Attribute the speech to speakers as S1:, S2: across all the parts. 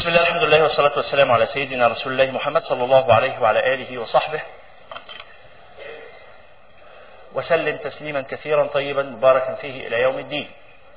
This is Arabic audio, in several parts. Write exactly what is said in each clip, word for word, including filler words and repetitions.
S1: بسم الله، الحمد لله، والصلاة والسلام على سيدنا رسول الله محمد صلى الله عليه وعلى آله وصحبه وسلم تسليما كثيرا طيبا مباركا فيه إلى يوم الدين.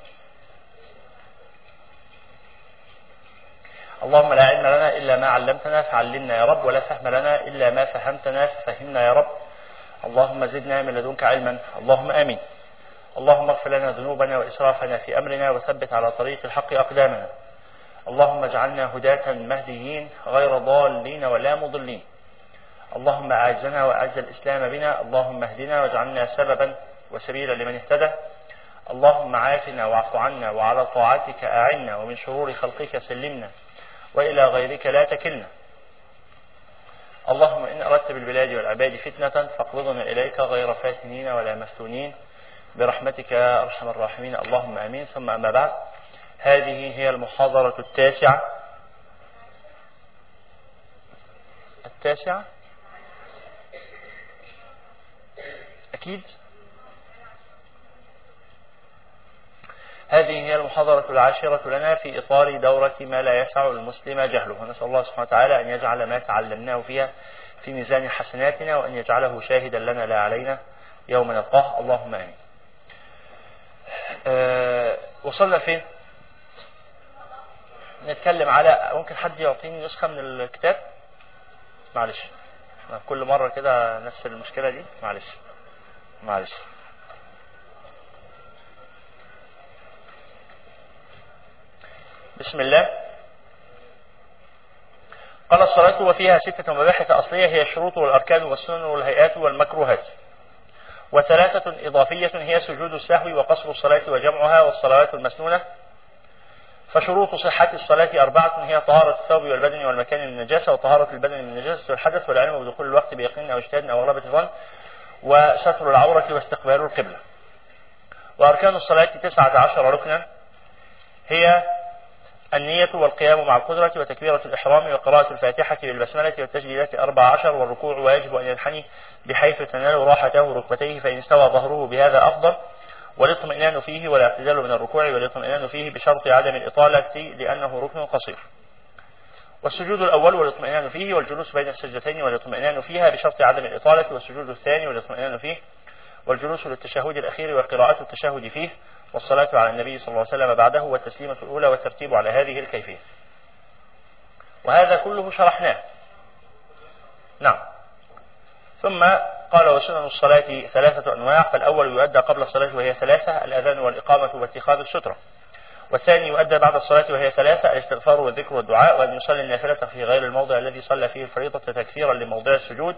S1: اللهم لا علم لنا إلا ما علمتنا فعلمنا يا رب، ولا فهم لنا إلا ما فهمتنا ففهمنا يا رب. اللهم زدنا من لدنك علما، اللهم آمين. اللهم اغفر لنا ذنوبنا وإسرافنا في أمرنا وثبت على طريق الحق أقدامنا. اللهم اجعلنا هداة مهديين غير ضالين ولا مضلين. اللهم أعزنا وأعز الإسلام بنا. اللهم اهدنا واجعلنا سببا وسبيلا لمن اهتدى. اللهم عافنا واعف عنا وعلى طاعتك أعنا ومن شرور خلقك سلمنا وإلى غيرك لا تكلنا. اللهم إن أردت بالبلاد والعباد فتنة فاقبضنا إليك غير فاتنين ولا مفتونين برحمتك يا أرحم الراحمين. اللهم آمين. ثم أما بعد، هذه هي المحاضرة التاسعة التاسعة أكيد هذه هي المحاضرة العاشرة لنا في إطار دورة ما لا يسع المسلم جهله، ونسأل الله سبحانه وتعالى أن يجعل ما تعلمناه فيها في ميزان حسناتنا، وأن يجعله شاهدا لنا لا علينا يوم نلقاه. اللهم آمين. أه وصلنا فين؟ نتكلم على، ممكن حد يعطيني نسخة من الكتاب؟ معلش، كل مرة كده نفس المشكلة دي. معلش معلش بسم الله. قال الصلاة وفيها ستة مباحث أصلية هي الشروط والأركان والسنن والهيئات والمكروهات، وثلاثة إضافية هي سجود السهو وقصر الصلاة وجمعها والصلوات المسنونة. فشروط صحة الصلاة أربعة هي طهارة الثوب والبدن والمكان من النجاسة، وطهارة البدن من النجاسة والحدث، والعلم بدخول الوقت بيقين أو اجتهاد أو غلبة الظن، وستر العورة واستقبال القبلة. وأركان الصلاة تسعة عشر ركنا هي النية والقيام مع القدرة وتكبيرة الإحرام وقراءة الفاتحة بالبسملة والتسجيلات أربع عشر، والركوع ويجب أن ينحني بحيث تنال راحته ركبتيه، فإن استوى ظهره بهذا أفضل، والاطمئنان فيه والاعتدال من الركوع، والاطمئنان فيه بشرط عدم الإطالة لأنه ركن قصير. والسجود الأول والاطمئنان فيه، والجلوس بين السجدتين والاطمئنان فيها بشرط عدم الإطالة، والسجود الثاني والاطمئنان فيه، والجلوس للتشهد الأخير وقراءة التشهد فيه، والصلاة على النبي صلى الله عليه وسلم بعده، والتسليمة الأولى والترتيب على هذه الكيفية. وهذا كله شرحناه. نعم. ثم قال: وسنن الصلاة ثلاثة أنواع، فالأول يؤدى قبل الصلاة وهي ثلاثة: الأذان والإقامة واتخاذ السترة. والثاني يؤدى بعد الصلاة وهي ثلاثة: الاستغفار والذكر والدعاء، وأن يصلي النافلة في غير الموضع الذي صلى فيه الفريضة تكثيرا لموضع السجود،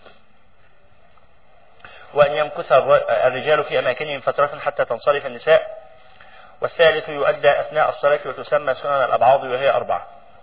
S1: وأن يمكث الرجال في أماكنهم فترة حتى تنصرف النساء. والثالث يؤدى أثناء الصلاة وتسمى سنن الأبعاض وهي أربعة: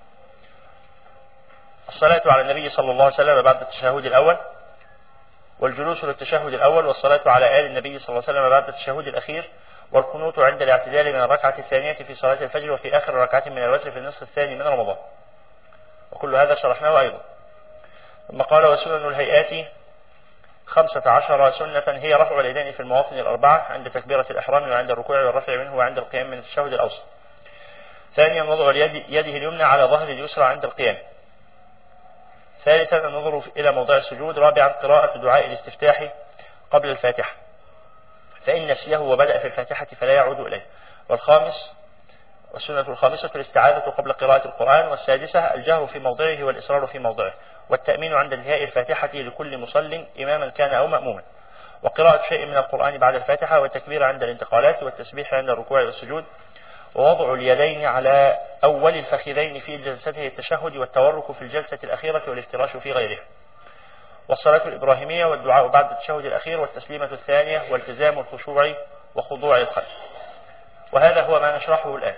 S1: الصلاة على النبي صلى الله عليه وسلم بعد التشهد الأول، والجلوس للتشهد الأول، والصلاة على آل النبي صلى الله عليه وسلم بعد التشهد الأخير، والقنوت عند الاعتدال من الركعة الثانية في صلاة الفجر، وفي آخر ركعة من الوتر في النصف الثاني من رمضان. وكل هذا شرحناه أيضا. ثم قال: وسنن الهيئات خمسة عشر سنة هي رفع اليدين في المواطن الأربعة عند تكبيرة الإحرام وعند الركوع والرفع منه وعند القيام من التشهد الأوسط. ثانيا وضع اليد يده اليمنى على ظهر اليسرى عند القيام. ثالثا النظر إلى موضع السجود. رابعا قراءة دعاء الاستفتاح قبل الفاتحة، فإن نسيه وبدأ في الفاتحة فلا يعود إليه. والخامس والسنة الخامسة الاستعاذة قبل قراءة القرآن. والسادسة الجهر في موضعه والإصرار في موضعه، والتأمين عند انتهاء الفاتحة لكل مصل إماما كان أو مأموما، وقراءة شيء من القرآن بعد الفاتحة، والتكبير عند الانتقالات، والتسبيح عند الركوع والسجود، ووضع اليدين على أول الفخذين في جلسته التشهد، والتورك في الجلسة الأخيرة، والافتراش في غيرها. والصلاة الإبراهيمية، والدعاء بعد التشهد الأخير، والتسليمة الثانية، والتزام الخشوع وخضوع القلب. وهذا هو ما نشرحه الآن.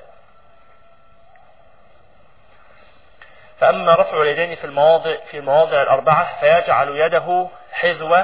S1: فأما رفع اليدين في المواضع في المواضع الأربعة فيجعل يده حذو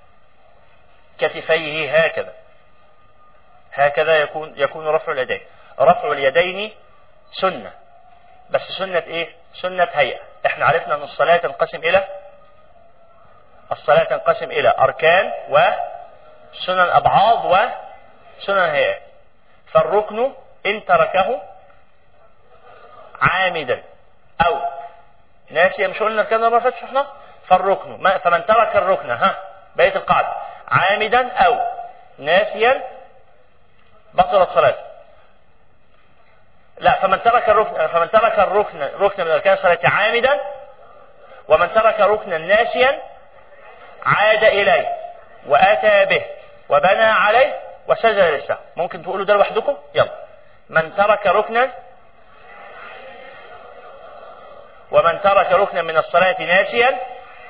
S1: كتفيه هكذا هكذا يكون يكون رفع اليدين. رفع اليدين سنة، بس سنة إيه؟ سنة هيئة. إحنا عرفنا أن الصلاة تنقسم إلى الصلاة تنقسم إلى أركان وسنن أبعاض وسنن هيئات. فالركن إن تركه عامدا أو ناسيا، مش قلنا الكلام ده ما فاتش احنا؟ فالركن فمن ترك الركن، ها بقية القاعدة، عامدا أو ناسيا بطلت صلاته. لا، فمن ترك الركن فمن ترك الركن ركن من أركان الصلاة عامدا، ومن ترك ركنا ناسيا عاد إليه وأتى به وبنى عليه وسجد للسهو. ممكن تقولوا ده لوحدكم؟ يلا. من ترك ركنا ومن ترك ركنا من الصلاة ناسيا.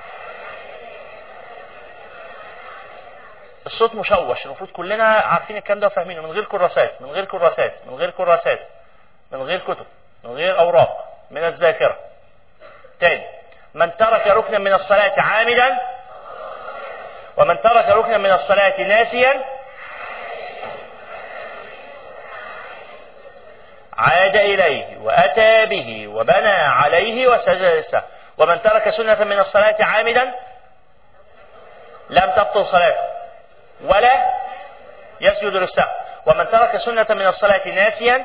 S1: الصوت مشوش، المفروض كلنا عارفين الكلام ده وفاهمينه، من غير كراسات من غير كراسات من غير كراسات من غير كتب من غير أوراق، من الذاكرة. تاني، من ترك ركنا من الصلاة عامدا، ومن ترك ركنا من الصلاة ناسيا عاد إليه وأتى به وبنى عليه وسجد للسهو. ومن ترك سنة من الصلاة عامدا لم تبطل صلاته ولا يسجد للسهو. ومن ترك سنة من الصلاة ناسيا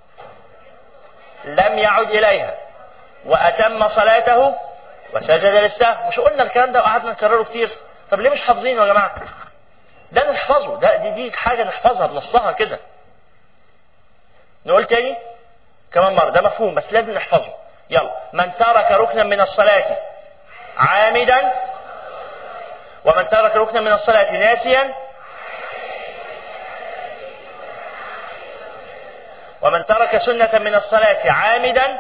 S1: لم يعد إليها وأتم صلاته وسجد للسهو. مش قلنا الكلام ده وقعدنا نكرره كتير؟ طب ليه مش حافظينه يا جماعة؟ ده نحفظه، ده دي, دي حاجة نحفظها بنصها كده. نقول تاني كمان مرة، ده مفهوم بس لازم نحفظه. يلا. من ترك ركنا من الصلاة عامدا، ومن ترك ركنا من الصلاة ناسيا، ومن ترك سنة من الصلاة عامدا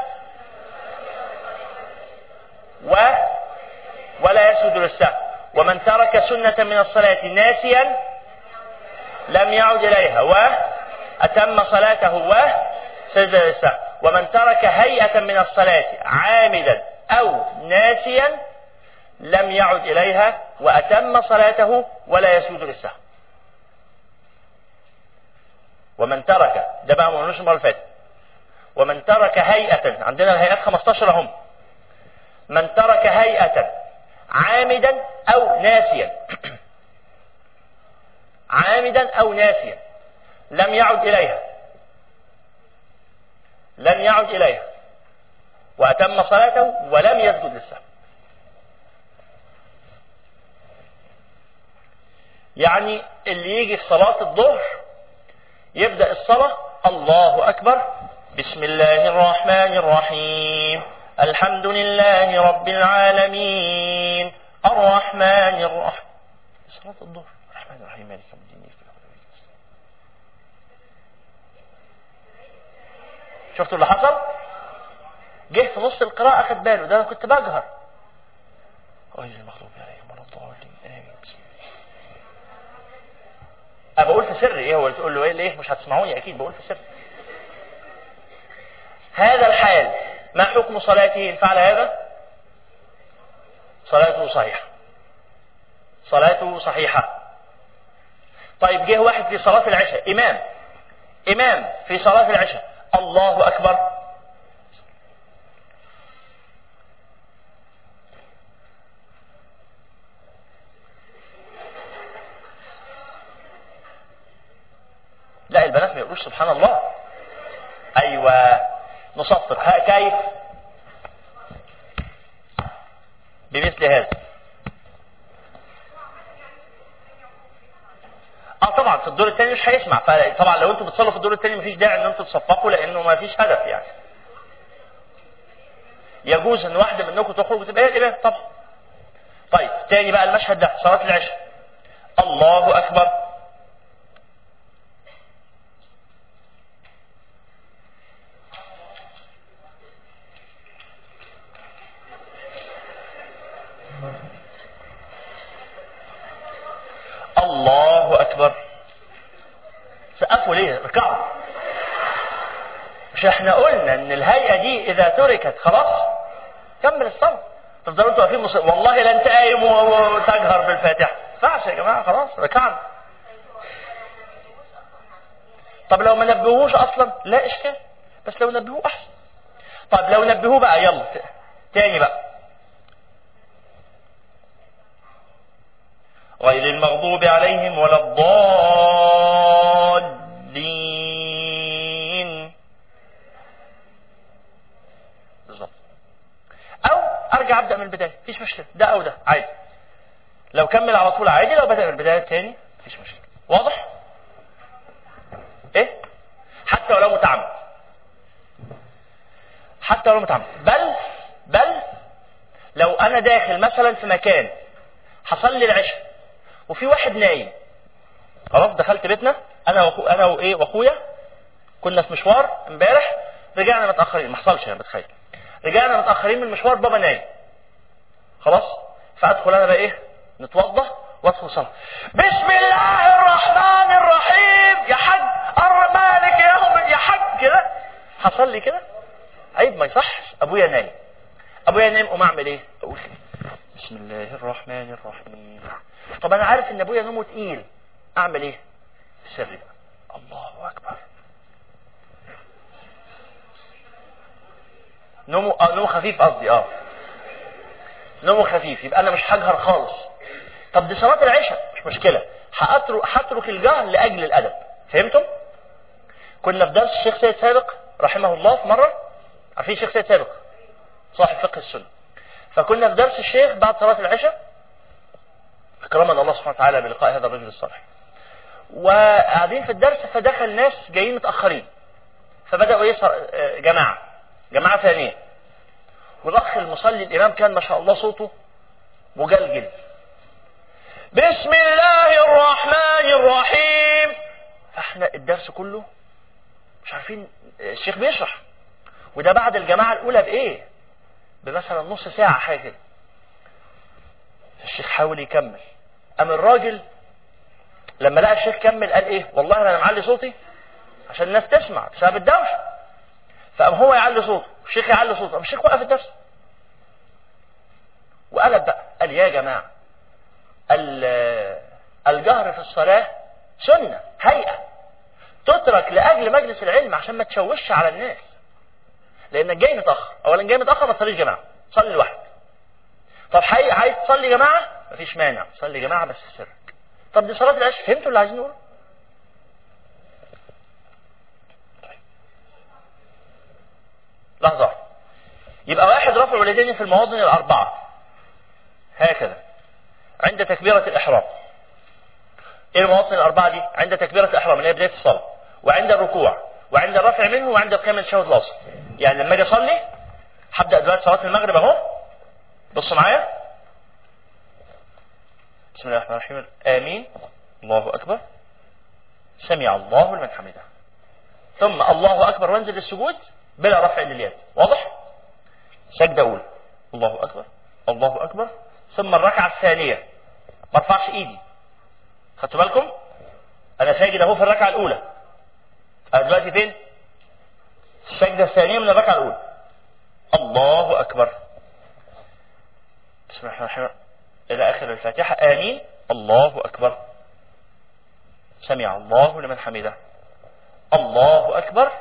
S1: و ولا يسجد للسهو. ومن ترك سنة من الصلاة ناسيا لم يعد إليها وأتم صلاته وسجد للسهو. ومن ترك هيئة من الصلاة عامدا أو ناسيا لم يعد إليها وأتم صلاته ولا يسجد للسهو. ومن ترك، ده بقى ما قلناش المرة اللي فاتت، ومن ترك هيئة، عندنا الهيئات خمستاشر هم. من ترك هيئة عامدا أو ناسيا عامدا أو ناسيا لم يعد إليها لم يعد إليها وأتم صلاته ولم يسجد للسهو. يعني اللي يجي في صلاة الظهر يبدأ الصلاة الله أكبر، بسم الله الرحمن الرحيم، الحمد لله رب العالمين، الرحمن الرحيم. صلاة الظهر الرحمن الرحيم مالك يوم الدين. شفتوا اللي حصل؟ جه في نص القراءة أخذ باله، ده أنا كنت بجهر. غير المغضوب عليهم ولا الضالين آمين. أنا بقول في سر. إيه هو تقول له إيه ليه مش هتسمعوني؟ أكيد بقول في سر. هذا الحال ما حكم صلاته إن فعل هذا؟ صلاته صحيحة، صلاته صحيحة. طيب جه واحد في صلاة العشاء، إمام إمام في صلاة العشاء، الله أكبر، لا البنات ما يقولوش سبحان الله. أيوة نصفر. كيف؟ بمثل هذا. اه طبعا في الدور الثاني مش هيسمع. فطبعا لو انتم بتصلوا في الدور الثاني مفيش داعي ان انتم تصفقوا، لانه مفيش هدف يعني. يجوز ان واحده منكم تخرج وتبقى هي الامام طبعا. طيب تاني بقى المشهد ده صلاه العشاء، الله اكبر، الله أكبر. سقفوا ليه؟ ركعوا. مش احنا قلنا ان الهيئة دي اذا تركت خلاص كمل الصلاة. تفضلوا انتوا واقفين مصر... والله لا انت قايم وتجهر بالفاتحة. ما ينفعش يا جماعة، خلاص ركعنا. طب لو ما نبهوش اصلا لا اشكال، بس لو نبهوه احسن. طب لو نبهوه بقى يلا تاني بقى، غير المغضوب عليهم ولا الضالين. بالظبط ارجع ابدا من البدايه مفيش مشكله، ده او ده عادي. لو كمل على طول عادي، لو بدا من البدايه تاني مفيش مشكله. واضح؟ ايه؟ حتى ولو متعمد، حتى ولو متعمد. بل بل لو انا داخل مثلا في مكان حصل لي العشاء وفي واحد نايم، خلاص دخلت بيتنا انا وأخو انا وايه واخويا، كنا في مشوار امبارح رجعنا متاخرين، ما حصلش انا بتخيل، رجعنا متاخرين من المشوار، بابا نايم خلاص، فادخل انا بقى ايه نتوضا وادخل صلاه بسم الله الرحمن الرحيم يا حاج قرب مالك يوم يا حاج كده، حصل لي كده عيب ما يصحش. ابويا نايم ابويا نايم قوم اعمل ايه؟ اقول بسم الله الرحمن الرحيم. طب انا عارف ان ابويا نومه تقيل، اعمل ايه؟ سري بقى الله اكبر. نومه آه نومه خفيف قصدي اه نومه خفيف، يبقى انا مش هجهر خالص. طب دي صلاه العشاء مش مشكله، هاترك هترك الجهر لاجل الادب. فهمتم؟ كنا في درس الشيخ سيد سابق رحمه الله في مره، عارفين الشيخ سيد سابق صاحب فقه السنه، فكنا في درس الشيخ بعد صلاه العشاء اكرمنا الله سبحانه وتعالى بلقاء هذا الرجل الصالح، وقاعدين في الدرس فدخل ناس جايين متاخرين، فبداوا يسهر جماعه جماعه ثانيه، والاخ المصلي الامام كان ما شاء الله صوته مجلجل بسم الله الرحمن الرحيم، فاحنا الدرس كله مش عارفين الشيخ بيشرح، وده بعد الجماعه الاولى بايه؟ بمثلا نص ساعه حاجه كده. الشيخ حاول يكمل، قام الراجل لما لقى الشيخ كمل قال ايه؟ والله انا معلي صوتي عشان الناس تسمع بسبب الدوشه. فقام هو يعلي صوته والشيخ يعلي صوته، قام الشيخ وقف الدرس وقلب بقى قال يا جماعه الجهر في الصلاه سنه هيئه تترك لاجل مجلس العلم عشان ما تشوش على الناس، لانك جاي متاخر. اولا جاي متاخر ما تصليش جماعه، صلي لوحدك. طب حقيقي عايز تصلي جماعه مفيش مانع، صلي جماعه بس في سرك. طب دي صلاه العشاء، فهمتوا اللي عايزين نقوله؟ طيب لحظه، يبقى واحد رفع اليدين في المواطن الاربعه هكذا عند تكبيره الاحرام. ايه المواطن الاربعه دي؟ عند تكبيره الاحرام اللي هي بدايه الصلاه، وعند الركوع، وعند الرفع منه، وعند القيام من التشهد الاوسط. يعني لما اجي اصلي هبدا دلوقتي صلاه المغرب اهو، بصوا معايا بسم الله الرحمن الرحيم امين الله اكبر سمع الله لمن حمده، ثم الله اكبر وانزل للسجود بلا رفع لليد. واضح؟ سجده اولى الله اكبر الله اكبر، ثم الركعه الثانيه ما ارفعش ايدي. خدتوا بالكم؟ انا ساجد اهو في الركعه الاولى، انا دلوقتي فين؟ السجده الثانيه من الركعه الاولى. الله اكبر بسم الله الرحمن الرحيم الى اخر الفاتحه امين الله اكبر سمع الله لمن حمده الله اكبر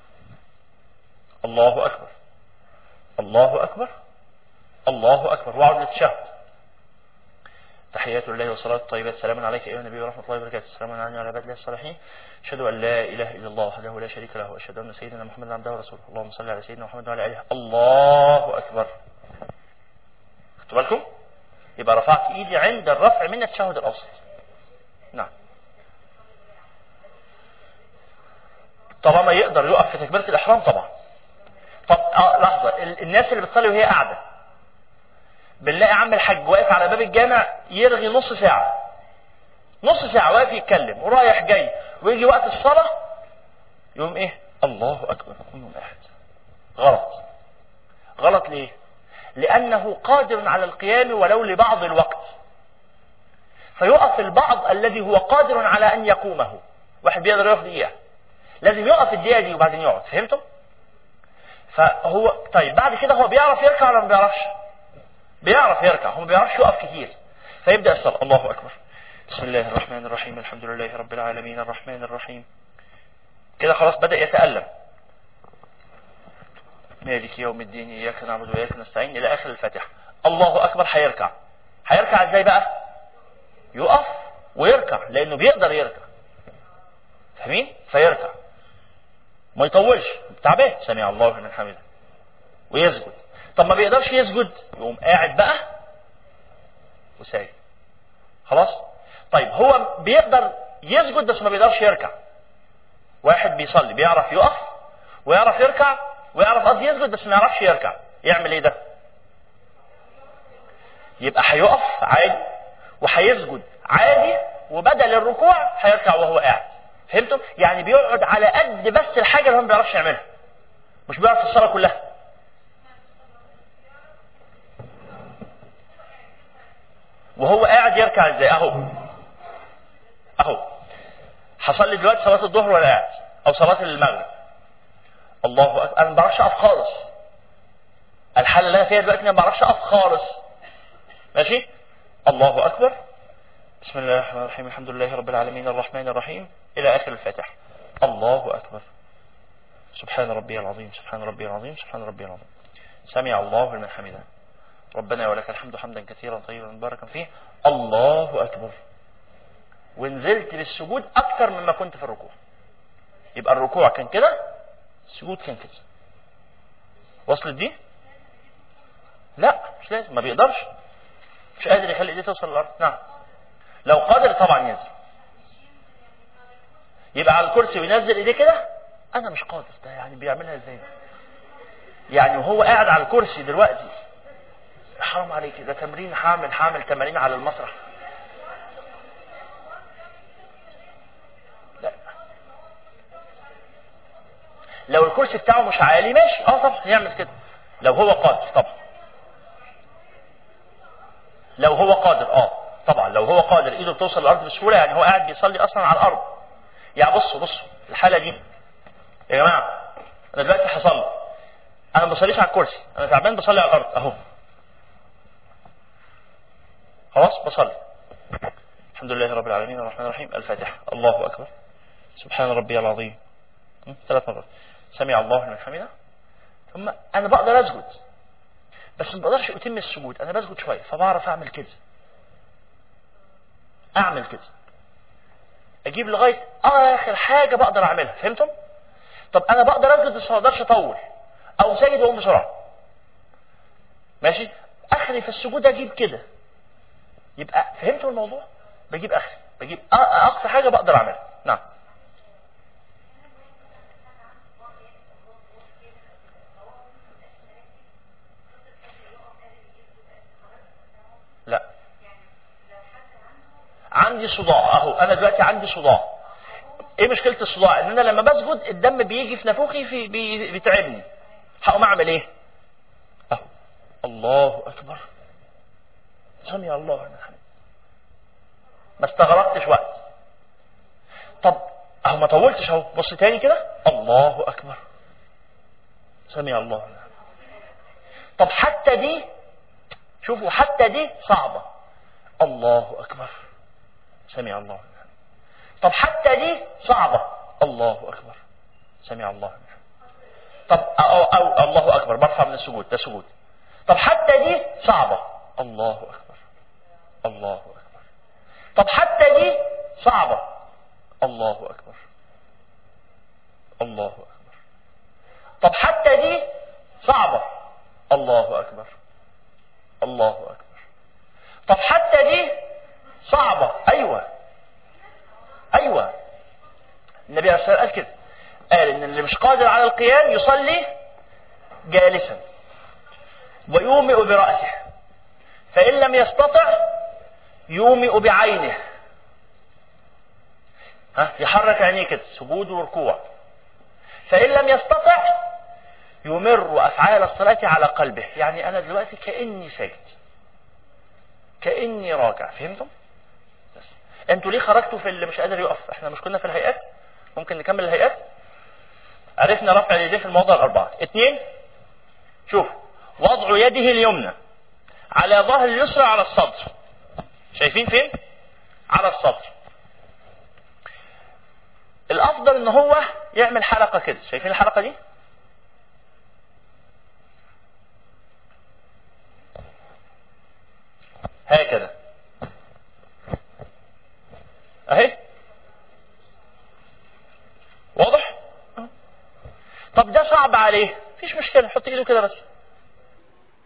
S1: الله اكبر الله اكبر الله اكبر، واقعد للتشهد. تحيات الله والصلاه الطيبات، سلام عليك ايها النبي ورحمه الله وبركاته، السلام علينا وعلى عباد الله الصالحين، اشهد ان لا اله الا الله وحده لا شريك له، واشهد ان سيدنا محمدا عبده ورسوله، اللهم صل على سيدنا محمد وعلى اله. الله اكبر. خدتوا بالكم؟ يبقى رفعت ايدي عند الرفع من التشهد الاوسط. نعم. طالما يقدر يقف في تكبيره الاحرام طبعا. طب آه لحظه، الناس اللي بتصلي وهي قاعده بنلاقي عم الحاج واقف على باب الجامع يرغي نص ساعه نص ساعه واقف يتكلم ورايح جاي، ويجي وقت الصلاه يقوم ايه؟ الله اكبر يقوم قاعد. غلط. غلط ليه؟ لأنه قادر على القيام ولو لبعض الوقت، فيقف البعض الذي هو قادر على أن يقومه. واحد بيقدر يقف دقيقة، لازم يقف الدقيقة دي وبعدين يقعد. فهمتم؟ فهو طيب بعد كده هو بيعرف يركع ولا ما بيعرفش؟ بيعرف يركع، هو ما بيعرفش يقف كتير، فيبدأ الصلاة الله أكبر بسم الله الرحمن الرحيم الحمد لله رب العالمين الرحمن الرحيم، كده خلاص بدأ يتألم، مالك يوم الدين إياك نعبد وإياك نستعين إلى آخر الفاتحة. الله أكبر. هيركع. هيركع إزاي بقى؟ يقف ويركع لأنه بيقدر يركع. فاهمين؟ فيركع ما يطولش، تعبان، سمع الله لمن حمده، ويسجد. طب ما بيقدرش يسجد، يقوم قاعد بقى وساجد. خلاص. طيب هو بيقدر يسجد بس ما بيقدرش يركع. واحد بيصلي بيعرف يقف ويعرف يركع ويعرف قصدي يسجد بس ما يعرفش يركع، يعمل ايه ده؟ يبقى هيقف عادي وهيسجد عادي، وبدل الركوع هيركع وهو قاعد. فهمتوا؟ يعني بيقعد على قد بس الحاجه اللي هو ما بيعرفش يعملها، مش بيعرف الصلاه كلها. وهو قاعد يركع ازاي؟ اهو اهو هصلي دلوقتي صلاه الظهر ولا قاعد، او صلاه المغرب. الله اكبر، انا ما بعرفش اقف خالص. الحاله اللي انا فيها دلوقتي انا ما بعرفش اقف خالص. ماشي. الله اكبر، بسم الله الرحمن الرحيم، الحمد لله رب العالمين الرحمن الرحيم الى اخر الفاتحه. الله اكبر، سبحان ربي العظيم سبحان ربي العظيم سبحان ربي العظيم، سمع الله لمن حمده، ربنا ولك الحمد حمدا كثيرا طيبا مباركا فيه. الله اكبر. ونزلت للسجود اكثر مما كنت في الركوع. يبقى الركوع كان كده، السجود كان كده. وصلت دي؟ لا مش لازم، ما بيقدرش، مش قادر يخلي ايديه توصل للارض. نعم لو قادر طبعا ينزل، يبقى على الكرسي وينزل ايديه كده. انا مش قادر، ده يعني بيعملها ازاي؟ يعني وهو قاعد على الكرسي دلوقتي، حرام عليك، ده تمرين حامل حامل تمارين على المسرح. لا لو الكرسي بتاعه مش عالي ماشي، اه طبعا يعمل كده لو هو قادر. طبعا لو هو قادر اه طبعا لو هو قادر ايده بتوصل للارض بسهوله، يعني هو قاعد بيصلي اصلا على الارض. يعني بصوا بصوا الحاله دي يا جماعه، انا دلوقتي هصلي، انا ما بصليش على الكرسي، انا تعبان بصلي على الارض اهو. خلاص بصلي، الحمد لله رب العالمين الرحمن الرحيم الفاتحه، الله اكبر، سبحان ربي العظيم ثلاث مرات، سمع الله لمن حمده. ثم انا بقدر اسجد بس ما بقدرش اتم السجود، انا بسجد شويه فبعرف اعمل كده، اعمل كده، اجيب لغايه اخر حاجه بقدر اعملها. فهمتم؟ طب انا بقدر اسجد بس ما اقدرش اطول، او ساجد واقوم بسرعه. ماشي. اخري في السجود اجيب كده. يبقى فهمتوا الموضوع؟ بجيب اخري، بجيب اقصى حاجه بقدر اعملها. نعم. لا عندي صداع اهو، انا دلوقتي عندي صداع. ايه مشكله الصداع؟ ان انا لما بسجد الدم بيجي في نافوخي في بي بيتعبني. هقوم اعمل ايه؟ اهو الله اكبر، سمع الله لمن حمده، ما استغرقتش وقت. طب اهو ما طولتش اهو، بص تاني كده، الله اكبر، سمع الله لمن حمده. طب حتى دي شوفوا، حتى دي صعبه، الله اكبر، سمع الله لمن حمده. طب حتى دي صعبه، الله اكبر، سمع الله لمن حمده. طب أو, أو الله اكبر، برفع من السجود، ده سجود. طب حتى دي صعبه، الله اكبر، الله اكبر. طب حتى دي صعبه، الله اكبر، الله اكبر. طب حتى دي صعبه، الله اكبر، الله اكبر. طب حتى دي صعبه، ايوه ايوه. النبي عليه الصلاه والسلام قال كده، قال ان اللي مش قادر على القيام يصلي جالسا ويومئ برأسه، فإن لم يستطع يومئ بعينه. ها يحرك عينيه كده، سجود وركوع. فإن لم يستطع يمر أفعال الصلاة على قلبه، يعني أنا دلوقتي كأني ساجد، كأني راجع. فهمتم؟ بس انتوا ليه خرجتوا في اللي مش قادر يقف؟ احنا مش كنا في الهيئات؟ ممكن نكمل الهيئات. عرفنا رفع اليدين في المواضع الأربعة. اثنين، شوف وضع يده اليمنى على ظهر اليسرى على الصدر. شايفين فين؟ على الصدر. الأفضل إن هو يعمل حلقة كده. شايفين الحلقة دي؟ هكذا أهي، واضح؟ طب ده صعب عليه، مفيش مشكلة، حط إيده كده بس.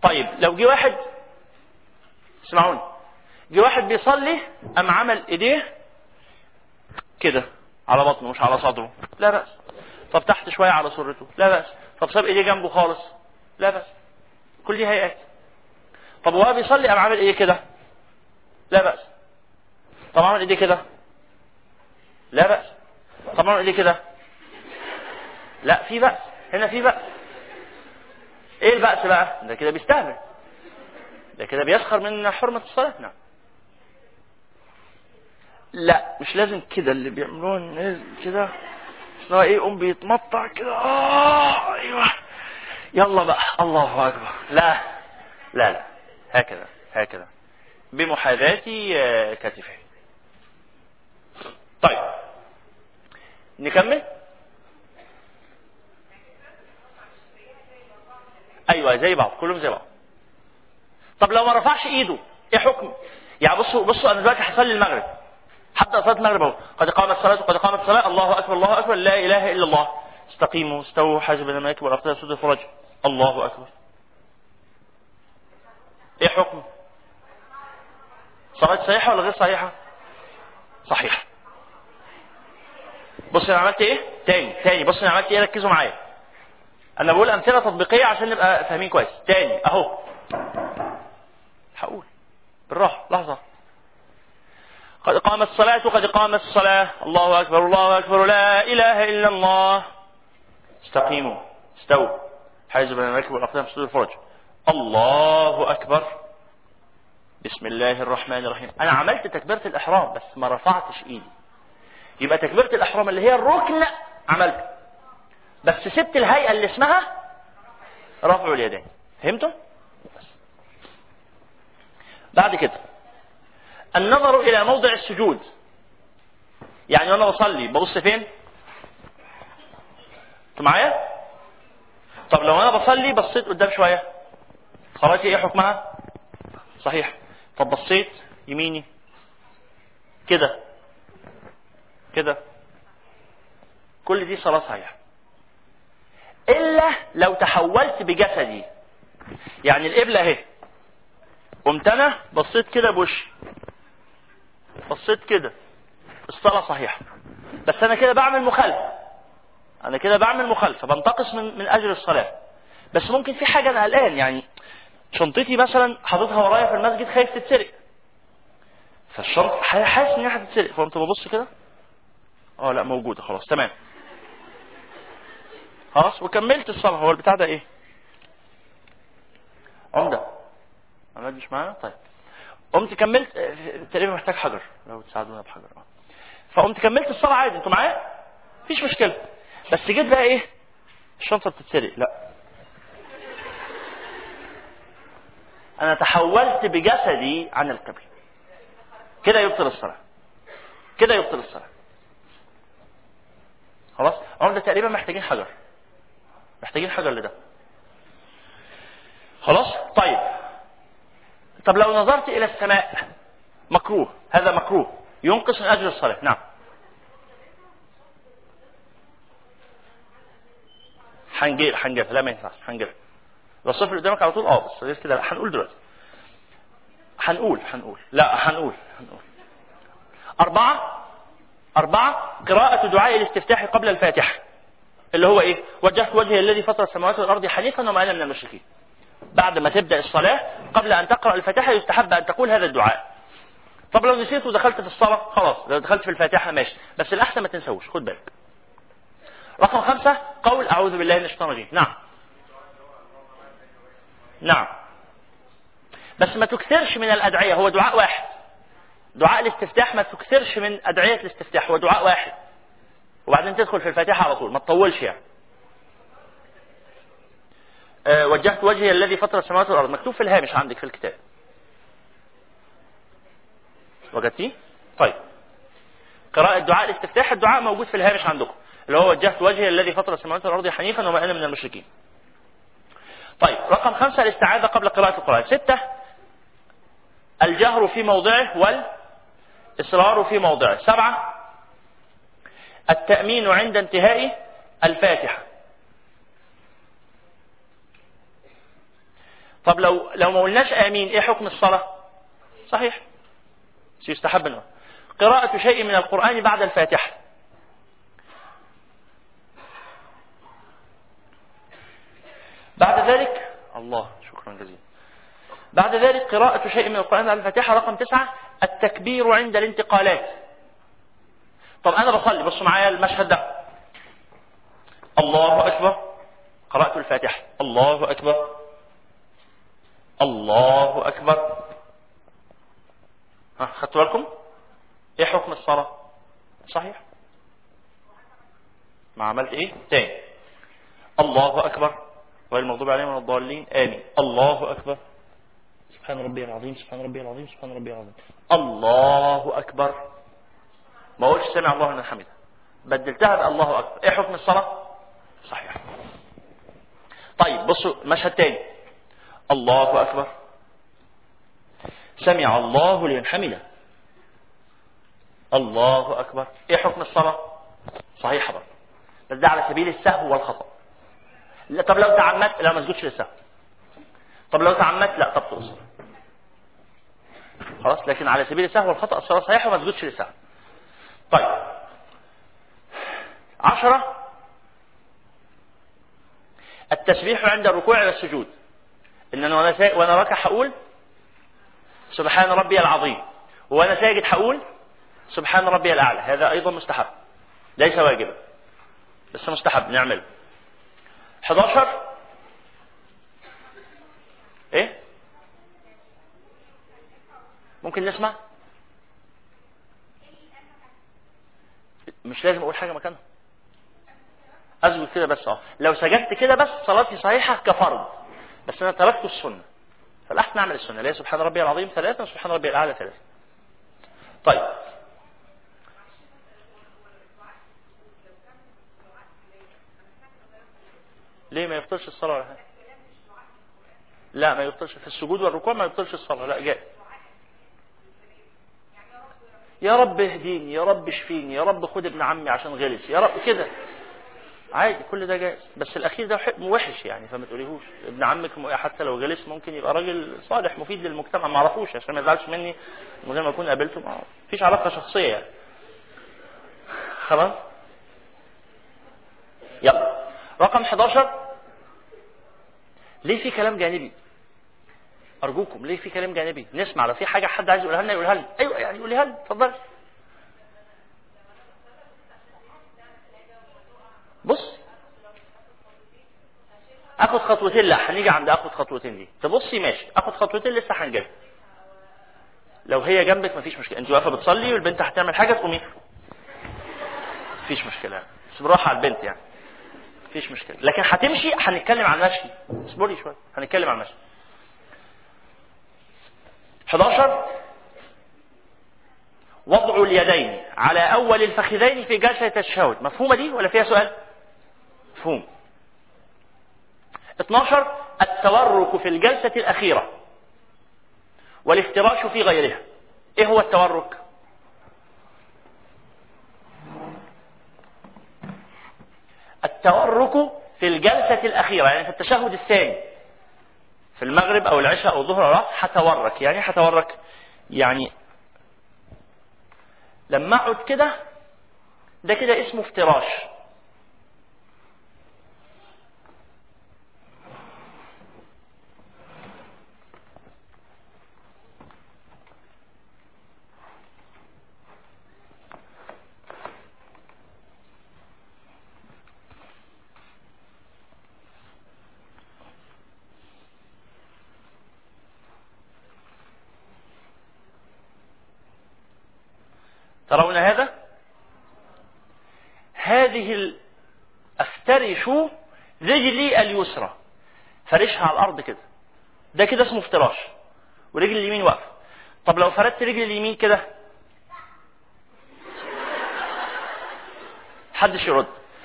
S1: طيب لو جه واحد، اسمعوني، جه واحد بيصلي قام عمل ايديه كده على بطنه مش على صدره، لا بأس. طب تحت شويه على سرته، لا بأس. طب ساب ايديه جنبه خالص، لا بأس. كل دي هيئات. طب وهو بيصلي قام عامل ايديه كده، لا بأس. طب عمل ايديه كده، لا بأس. طب عمل ايديه كده، لا في بأس. هنا في بأس. ايه البأس بقى؟ ده كده بيستهبل، ده كده بيسخر من حرمة الصلاة. نعم. لا مش لازم كده اللي بيعملوه كده، اسمها ايه، قوم بيتمطع كده، اه ايوه يلا بقى الله اكبر، لا لا لا، هكذا هكذا بمحاذاة كتفه. طيب نكمل. ايوه زي بعض، كلهم زي بعض. طب لو ما رفعش ايده ايه حكم؟ يعني بصوا بصوا انا دلوقتي هصلي المغرب، حتى صلاه المغرب اهو، قد قامت الصلاه قد قامت الصلاه، الله اكبر الله اكبر لا اله الا الله، استقيموا استووا حاجب الملائكه والاقدام سد الفرج، الله اكبر. ايه حكم؟ صلاه صحيحه ولا غير صحيحه؟ صحيحه. بص انا عملت ايه تاني تاني بص انا عملت ايه، ركزوا معايا، انا بقول امثله تطبيقيه عشان نبقى فاهمين كويس. تاني اهو، هقول بالراحه لحظه، قد قامت الصلاة قد قامت الصلاة، الله أكبر الله أكبر لا إله إلا الله، استقيموا استووا حيث بين المناكب والأقدام سدود الفرج، الله أكبر بسم الله الرحمن الرحيم. أنا عملت تكبيرة الإحرام بس ما رفعتش إيدي، يبقى تكبيرة الإحرام اللي هي الركن عملته، بس سبت الهيئة اللي اسمها رفع اليدين. فهمتوا؟ بس. بعد كده النظر إلى موضع السجود، يعني وانا بصلي ببص فين؟ انتوا معايا؟ طب لو انا بصلي بصيت قدام شويه صلاتي ايه حكمها؟ صحيح. طب بصيت يميني كده كده، كل دي صلاه صحيحه، الا لو تحولت بجسدي، يعني القبله اهي قمت انا بصيت كده بوشي، بصيت كده، الصلاه صحيحه، بس انا كده بعمل مخالفه، انا كده بعمل مخالفه بنتقص من من اجر الصلاه. بس ممكن في حاجه انا قلقان، يعني شنطتي مثلا حاططها ورايا في المسجد خايف تتسرق، فالشنطه حاسس ان هي هتتسرق، فقمت ببص كده اه لا موجوده خلاص تمام خلاص وكملت الصلاه. هو البتاع ده ايه؟ عمده ما مش معانا. طيب قمت كملت، تقريبا محتاج حجر لو تساعدونا بحجر اه فقمت كملت الصلاه عادي. انتوا معايا؟ مفيش مشكله. بس جيت بقى ايه؟ الشنطه بتتسرق، لا انا تحولت بجسدي عن القبلة، كده يبطل الصلاة، كده يبطل الصلاة. خلاص هم ده تقريبا محتاجين حجر، محتاجين حجر لده. خلاص طيب. طب لو نظرت الى السماء مكروه، هذا مكروه ينقص من اجر الصلاة. نعم حنجيل حنجيل لا ما ينفعش حنجيل، لو الصفر قدامك على طول اه بس غير كده لا. هنقول دلوقتي هنقول هنقول لا هنقول هنقول أربعة أربعة قراءة دعاء الاستفتاح قبل الفاتحة، اللي هو إيه؟ وجهت وجهي الذي فطر السماوات والأرض حنيفا وما أنا من المشركين. بعد ما تبدأ الصلاة قبل أن تقرأ الفاتحة يستحب أن تقول هذا الدعاء. طب لو نسيت ودخلت في الصلاة خلاص، لو دخلت في الفاتحة ماشي، بس الأحسن ما تنسوش، خد بالك. رقم خمسة قول أعوذ بالله من الشيطان الرجيم. نعم نعم بس ما تكثرش من الأدعية، هو دعاء واحد، دعاء الاستفتاح ما تكثرش من أدعية الاستفتاح، هو دعاء واحد وبعدين تدخل في الفاتحة على طول، ما تطولش يعني. أه وجهت وجهي الذي فطر السماوات والأرض مكتوب في الهامش عندك في الكتاب، وجدتيه؟ طيب قراءة دعاء الاستفتاح، الدعاء موجود في الهامش عندكم، اللي هو وجهت وجهي الذي فطر السماوات والأرض حنيفا وما أنا من المشركين. طيب رقم خمسة الاستعاذة قبل قراءة القرآن. ستة الجهر في موضعه والإصرار في موضعه. سبعة التأمين عند انتهاء الفاتحة. طب لو لو ما قلناش آمين ايه حكم الصلاة؟ صحيح. يستحب منه قراءة شيء من القرآن بعد الفاتحة. بعد ذلك الله شكرا جزيلا. بعد ذلك قراءة شيء من القرآن بعد الفاتحة. رقم تسعة التكبير عند الانتقالات. طب أنا بصلي، بصوا معايا المشهد ده، الله أكبر، قرأت الفاتحة، الله أكبر، الله أكبر. ها خدتوا بالكم؟ إيه حكم الصلاة؟ صحيح. ما عملت إيه؟ تاني الله أكبر غير المغضوب عليهم ولا الضالين آمين، الله أكبر، سبحان ربي العظيم، سبحان ربي العظيم، سبحان ربي العظيم، الله أكبر. ما قلتش سمع الله لمن حمده، بدلتها بالله أكبر. إيه حكم الصلاة؟ صحيح. طيب بصوا مشهد تاني، الله أكبر، سمع الله لمن حمده، الله أكبر. إيه حكم الصلاة؟ صحيح برضه، بس ده على سبيل السهو والخطأ. لا طب لو تعمدت لا ما تسجدش للسهو. طب لو تعمدت لا طب تقصر خلاص، لكن على سبيل السهو والخطأ الصلاة صحيحة وما تسجدش للسهو. طيب عشرة التسبيح عند الركوع والسجود. إن أنا وأنا سا... وأنا راكع هقول سبحان ربي العظيم، وأنا ساجد هقول سبحان ربي الأعلى. هذا أيضا مستحب، ليس واجبا بس مستحب نعمله. أحد عشر إيه ممكن نسمع؟ مش لازم أقول حاجة مكانها، أسجد كده بس. اه لو سجدت كده بس صلاتي صحيحة كفرض، بس أنا تركت السنة، فالأحسن نعمل السنة، ليه سبحان ربي العظيم ثلاثة وسبحان ربي الأعلى ثلاثة. طيب ليه ما يبطلش الصلاة ولا حاجة؟ لا ما يبطلش في السجود والركوع، ما يبطلش الصلاة، لا جائز. يا رب اهديني، يا رب اشفيني، يا رب خد ابن عمي عشان غلس، يا رب كده عادي، كل ده جائز. بس الأخير ده وحش يعني، فما تقوليهوش. ابن عمك حتى لو غلس ممكن يبقى راجل صالح مفيد للمجتمع، ما اعرفوش عشان ما يزعلش مني من غير ما اكون قابلته، ما فيش علاقة شخصية يعني. خلاص يلا رقم أحد عشر ليه في كلام جانبي؟ أرجوكم ليه في كلام جانبي؟ نسمع، لو في حاجة حد عايز يقولها لنا يقولها لنا. أيوة يعني يقولها لنا، اتفضل. بص اخد خطوتين، لا هنيجي عند اخد خطوتين دي. تبصي ماشي اخد خطوتين لسه هنجيب. لو هي جنبك مفيش مشكله، انت واقفه بتصلي والبنت هتعمل حاجه تقومي، مفيش مشكله، بس بالراحه على البنت يعني، مفيش مشكله. لكن هتمشي هنتكلم عن المشي، اصبري شويه هنتكلم عن المشي. أحد عشر وضع اليدين على اول الفخذين في جلسه التشهد. مفهومه دي ولا فيها سؤال؟ مفهوم. اثناشر التورك في الجلسة الأخيرة والافتراش في غيرها. ايه هو التورك؟ التورك في الجلسة الأخيرة يعني في التشهد الثاني في المغرب أو العشاء أو الظهر أو العصر هتورك. يعني هتورك يعني لما أقعد كده ده كده اسمه افتراش. ترون هذا؟ هذه افترش رجلي اليسرى، فرشها على الارض كده، ده كده اسمه افتراش، ورجل اليمين واقفه. طب لو فردت رجل اليمين كده حدش يرد،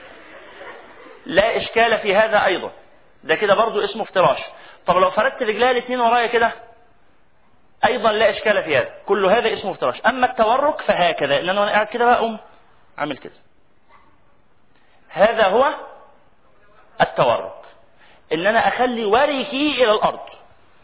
S1: لا اشكال في هذا ايضا، ده كده برضو اسمه افتراش. طب لو فردت رجلها الاثنين ورايا كده ايضا لا اشكال في هذا، كل هذا اسمه افتراش. اما التورك فهكذا، ان انا وانا قاعد كده بقى اقوم اعمل كده، هذا هو التورك، ان انا اخلي وركي الى الارض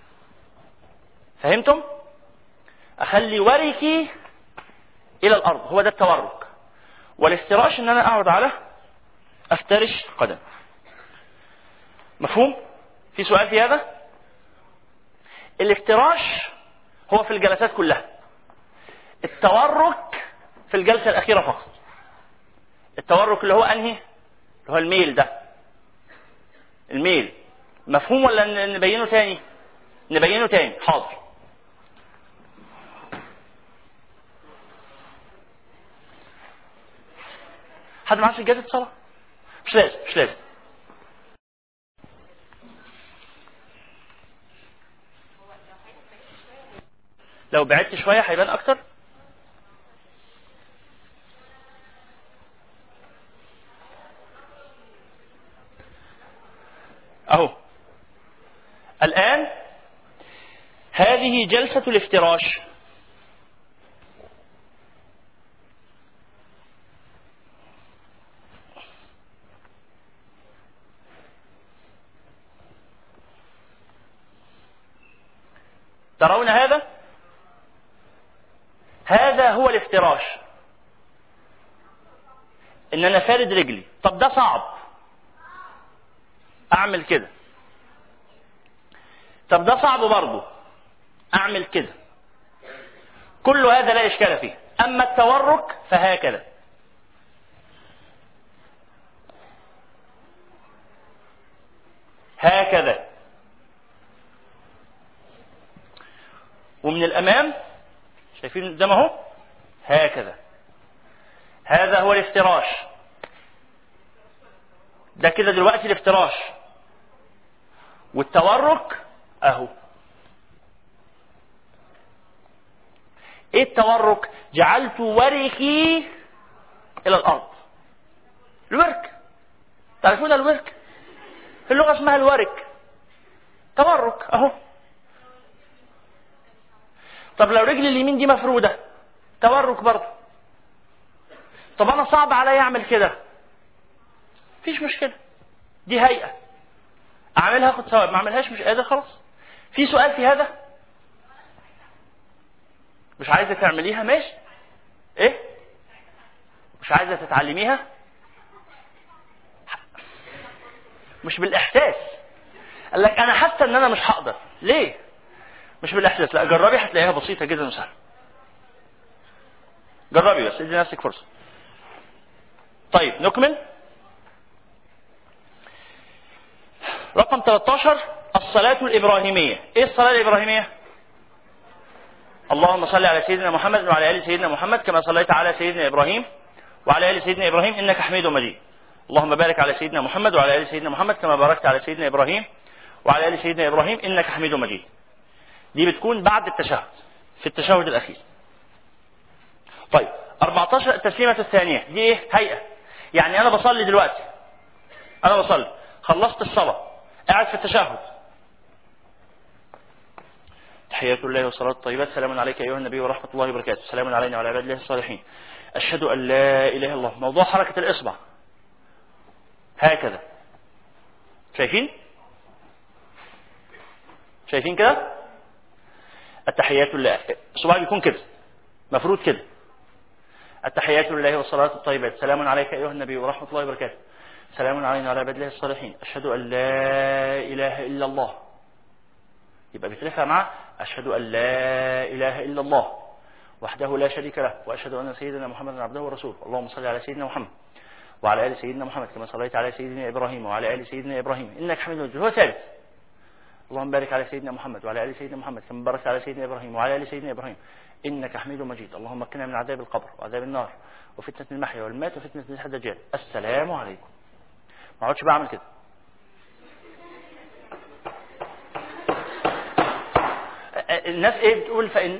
S1: فهمتم؟ اخلي وركي الى الارض، هو ده التورك. والافتراش ان انا اقعد على افترش قدم. مفهوم؟ في سؤال في هذا؟ الافتراش هو في الجلسات كلها، التورك في الجلسة الأخيرة فقط. التورك اللي هو أنهي؟ اللي هو الميل ده، الميل. مفهوم ولا نبينه تاني؟ نبينه تاني، حاضر. حد معاه سجادة صلاة؟ مش لازم، مش لازم. لو بعدت شوية هيبان أكتر. أهو الآن هذه جلسة الافتراش. ترون هذا؟ هذا هو الافتراش، ان انا فارد رجلي. طب ده صعب، اعمل كده. طب ده صعب برضه، اعمل كده. كل هذا لا اشكال فيه. اما التورك فهكذا، هكذا. ومن الامام شايفين قدام اهو، هكذا. هذا هو الافتراش. ده كده دلوقتي الافتراش. والتورك اهو. ايه التورك؟ جعلت وركي الى الارض. الورك، تعرفون الورك؟ في اللغة اسمها الورك، تورك اهو. طب لو رجلي اليمين دي مفرودة، تورك برضه. طب انا صعب علي اعمل كده، مفيش مشكلة، دي هيئة اعملها اخد ثواب، ما اعملهاش مش قادر خلاص. في سؤال في هذا؟ مش عايزة تعمليها؟ ماشي. ايه؟ مش عايزة تتعلميها؟ مش بالاحساس. قال لك انا حاسة ان انا مش هقدر. ليه؟ مش بالاحساس. لا جربي، هتلاقيها بسيطة جدا وسهلة. جربي بس، ادي نفسك فرصة. طيب نكمل. رقم ثلاثة عشر الصلاة الإبراهيمية. ايه الصلاة الإبراهيمية؟ اللهم صل على سيدنا محمد وعلى آل سيدنا محمد كما صليت على سيدنا إبراهيم وعلى آل سيدنا إبراهيم إنك حميد مجيد. اللهم بارك على سيدنا محمد وعلى آل سيدنا محمد كما باركت على سيدنا إبراهيم وعلى آل سيدنا إبراهيم إنك حميد مجيد. دي بتكون بعد التشهد، في التشهد الأخير. طيب أربعة عشر التسليمة الثانية. دي ايه؟ هيئة. يعني أنا بصلي دلوقتي، أنا بصلي خلصت الصلاة، قاعد في التشهد، تحيات الله والصلاة الطيبات، سلام عليك أيها النبي ورحمة الله وبركاته، سلام علينا وعلى عباد الله الصالحين، أشهد أن لا إله إلا الله. موضوع حركة الإصبع هكذا. شايفين؟ شايفين كده؟ التحيات لله، الصباع بيكون كده مفروض كده. التحيات لله والصلاة الطيبات، سلام عليك أيها النبي ورحمة الله وبركاته، سلام علينا وعلى عباد الله الصالحين، أشهد أن لا إله إلا الله. يبقى بترفع مع أشهد أن لا إله إلا الله وحده لا شريك له وأشهد أن سيدنا محمدا عبده ورسوله. اللهم صل على سيدنا محمد وعلى آل سيدنا محمد كما صليت على سيدنا إبراهيم وعلى آل سيدنا إبراهيم إنك حميد مجيد. هو ثابت. اللهم بارك على سيدنا محمد وعلى آل سيدنا محمد كما باركت على سيدنا إبراهيم وعلى آل سيدنا إبراهيم إنك حميد مجيد. اللهم مكننا من عذاب القبر وعذاب النار وفتنة المحيا والمات وفتنة المسيح الدجال. السلام عليكم. ما اقعدش بعمل كده. الناس ايه بتقول؟ فإن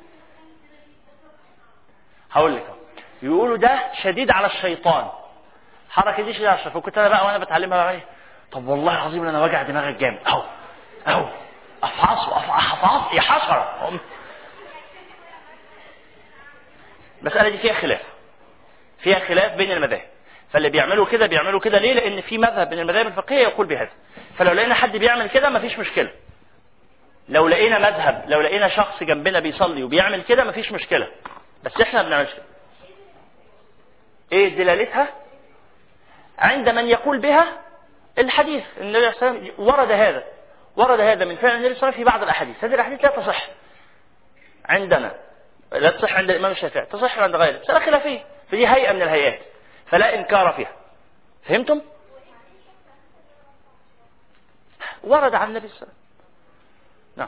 S1: هقول لك يقولوا ده شديد على الشيطان، حركه دي شديد على الشيطان. فكنت انا بقى وانا بتعلمها بقى، طب والله العظيم انا وجع دماغك جامد اهو اهو افعص افعص يا حشره. المساله دي فيها خلاف، فيها خلاف بين المذاهب. فاللي بيعملوا كده بيعملوا كده ليه؟ لان في مذهب من المذاهب الفقهيه يقول بهذا. فلو لقينا حد بيعمل كده مفيش مشكله، لو لقينا مذهب، لو لقينا شخص جنبنا بيصلي وبيعمل كده مفيش مشكلة، بس احنا ما بنعملش كده. ايه دلالتها؟ عند من يقول بها الحديث النبي صلى الله عليه وسلم ورد هذا، ورد هذا من فعل النبي صلى الله عليه وسلم في بعض الاحاديث. هذه الاحاديث لا تصح عندنا، لا تصح عند الامام الشافعي، تصح عند غيره، مسألة خلافية، فدي هيئة من الهيئات فلا انكار فيها. فهمتم؟ ورد عن النبي صلى الله عليه وسلم. نعم.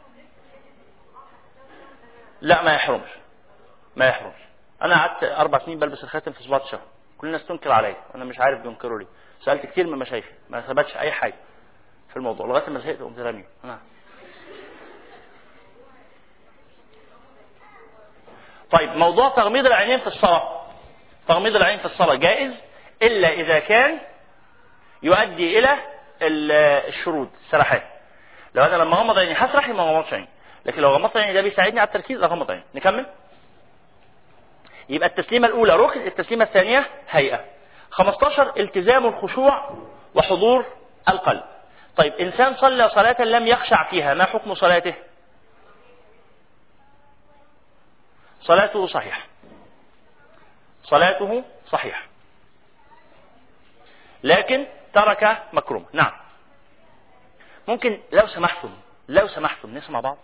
S1: لا ما يحرمش، ما يحرمش. انا قعدت اربع سنين بلبس الخاتم في صباط شهر، كل الناس تنكر عليا، انا مش عارف بينكروا لي. سالت كتير من مشايخي ما ثبتش اي حاجه في الموضوع لغايه ما زهقت وقمت راميه. نعم. طيب موضوع تغميض العينين في الصلاه، تغميض العين في الصلاه جائز الا اذا كان يؤدي الى الشرود، السرحان. لو انا لما غمض عيني هسرح ما غمضش عيني، لكن لو غمضت عيني ده بيساعدني على التركيز اغمض عيني. نكمل. يبقى التسليمه الاولى ركن، التسليمه الثانيه هيئه. خمستاشر التزام الخشوع وحضور القلب. طيب انسان صلى صلاه لم يخشع فيها، ما حكم صلاته؟ صلاته صحيحه، صلاته صحيحه، لكن ترك مكروه. نعم. ممكن لو سمحتم لو سمحتم نسمع بعض.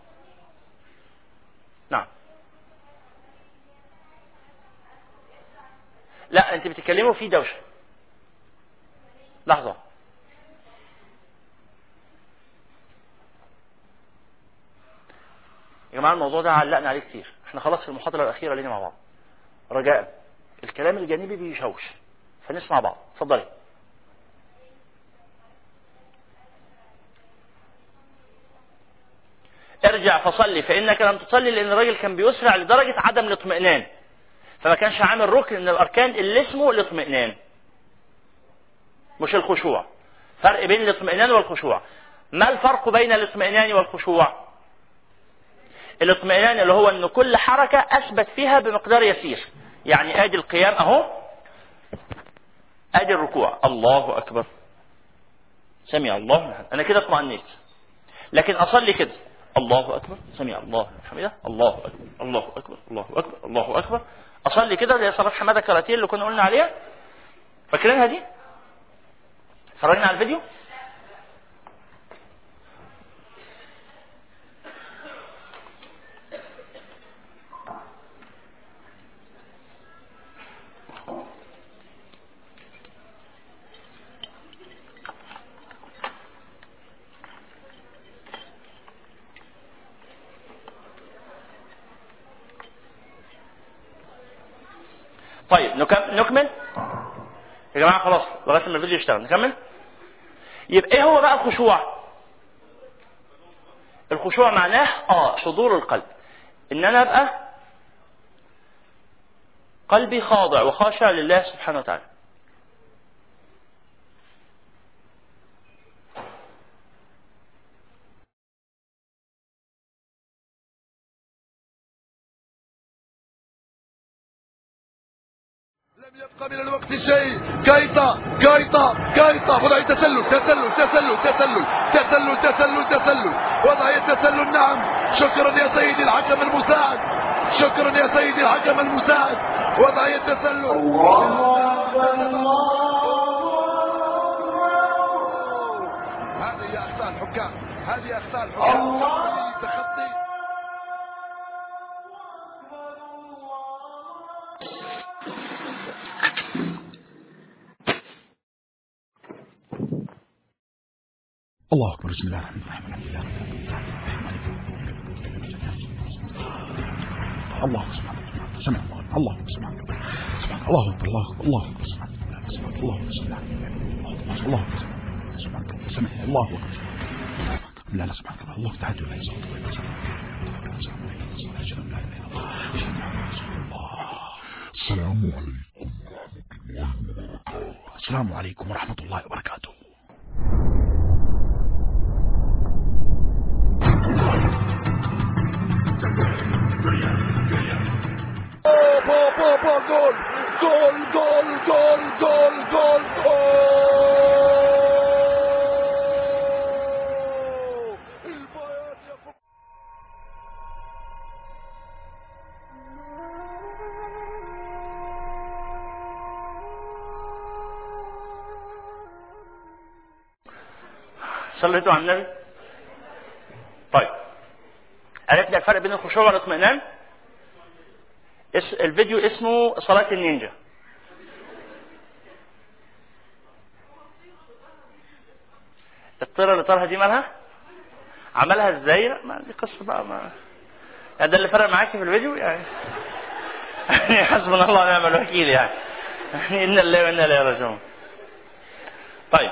S1: نعم. لا انت بتتكلموا في دوشه. لحظه. يا جماعه الموضوع ده علقنا عليه كتير، احنا خلاص في المحاضره الاخيره لينا مع بعض. رجاء الكلام الجانبي بيشوش، فنسمع بعض. اتفضلي. ارجع فصلي فانك لم تصلي، لان الراجل كان بيسرع لدرجه عدم الاطمئنان، فما كانش عامل ركن من الاركان اللي اسمه الاطمئنان مش الخشوع. فرق بين الاطمئنان والخشوع. ما الفرق بين الاطمئنان والخشوع؟ الاطمئنان اللي هو ان كل حركه اثبت فيها بمقدار يسير، يعني ادي القيام اهو، ادي الركوع الله اكبر سمع الله، انا كده اطمئنيت. لكن اصلي كده الله اكبر سمع الله حمده الله اكبر الله اكبر الله اكبر الله اكبر، اصلي كده زي صلاه حماده كراتين اللي كنا قلنا عليها، فاكرينها دي؟ اتفرجنا على الفيديو. طيب نكمل يا جماعه، خلاص لغايه ما الفيديو يشتغل. نكمل. يبقى ايه هو بقى الخشوع؟ الخشوع معناه اه حضور القلب، ان انا ابقى قلبي خاضع وخاشع لله سبحانه وتعالى.
S2: لم يبقى من الوقت شيء. كايتا كايتا كايتا وضعية تسلل تسلل تسلل تسلل تسلل تسلل تسلل وضعية تسلل. نعم شكرا يا سيدي الحكم المساعد، شكرا يا سيدي الحكم المساعد. وضعية تسلل. هذه أخطاء الحكام، هذه أخطاء الحكام. تخطي.
S3: الله أكبر. بسم الله الرحمن الرحيم. الحمد لله الله سبحانه وتعالى سمع الله الله سبحانه سبحانه الله أكبر الله أكبر الله أكبر سبحانه الله سبحانه الله سبحانه سمع الله أكبر. لا لا سبحانك الله تعالى لا يزال السلام عليكم ورحمة الله وبركاته. السلام عليكم ورحمة الله وبركاته.
S2: جول جول جول جول جول جول جول. البيان
S1: صليتوا على النبي؟ طيب عرفنا الفرق بين الخشوع والاطمئنان. الفيديو اسمه صلاة النينجا. الطيرة اللي طارها دي مالها؟ عملها ازاي؟ ما دي قصة بقى، ما يعني ده اللي فرق معاكي في الفيديو يعني. حسبنا الله ونعم الوكيل يعني. إن الله وإنا إليه راجعون. طيب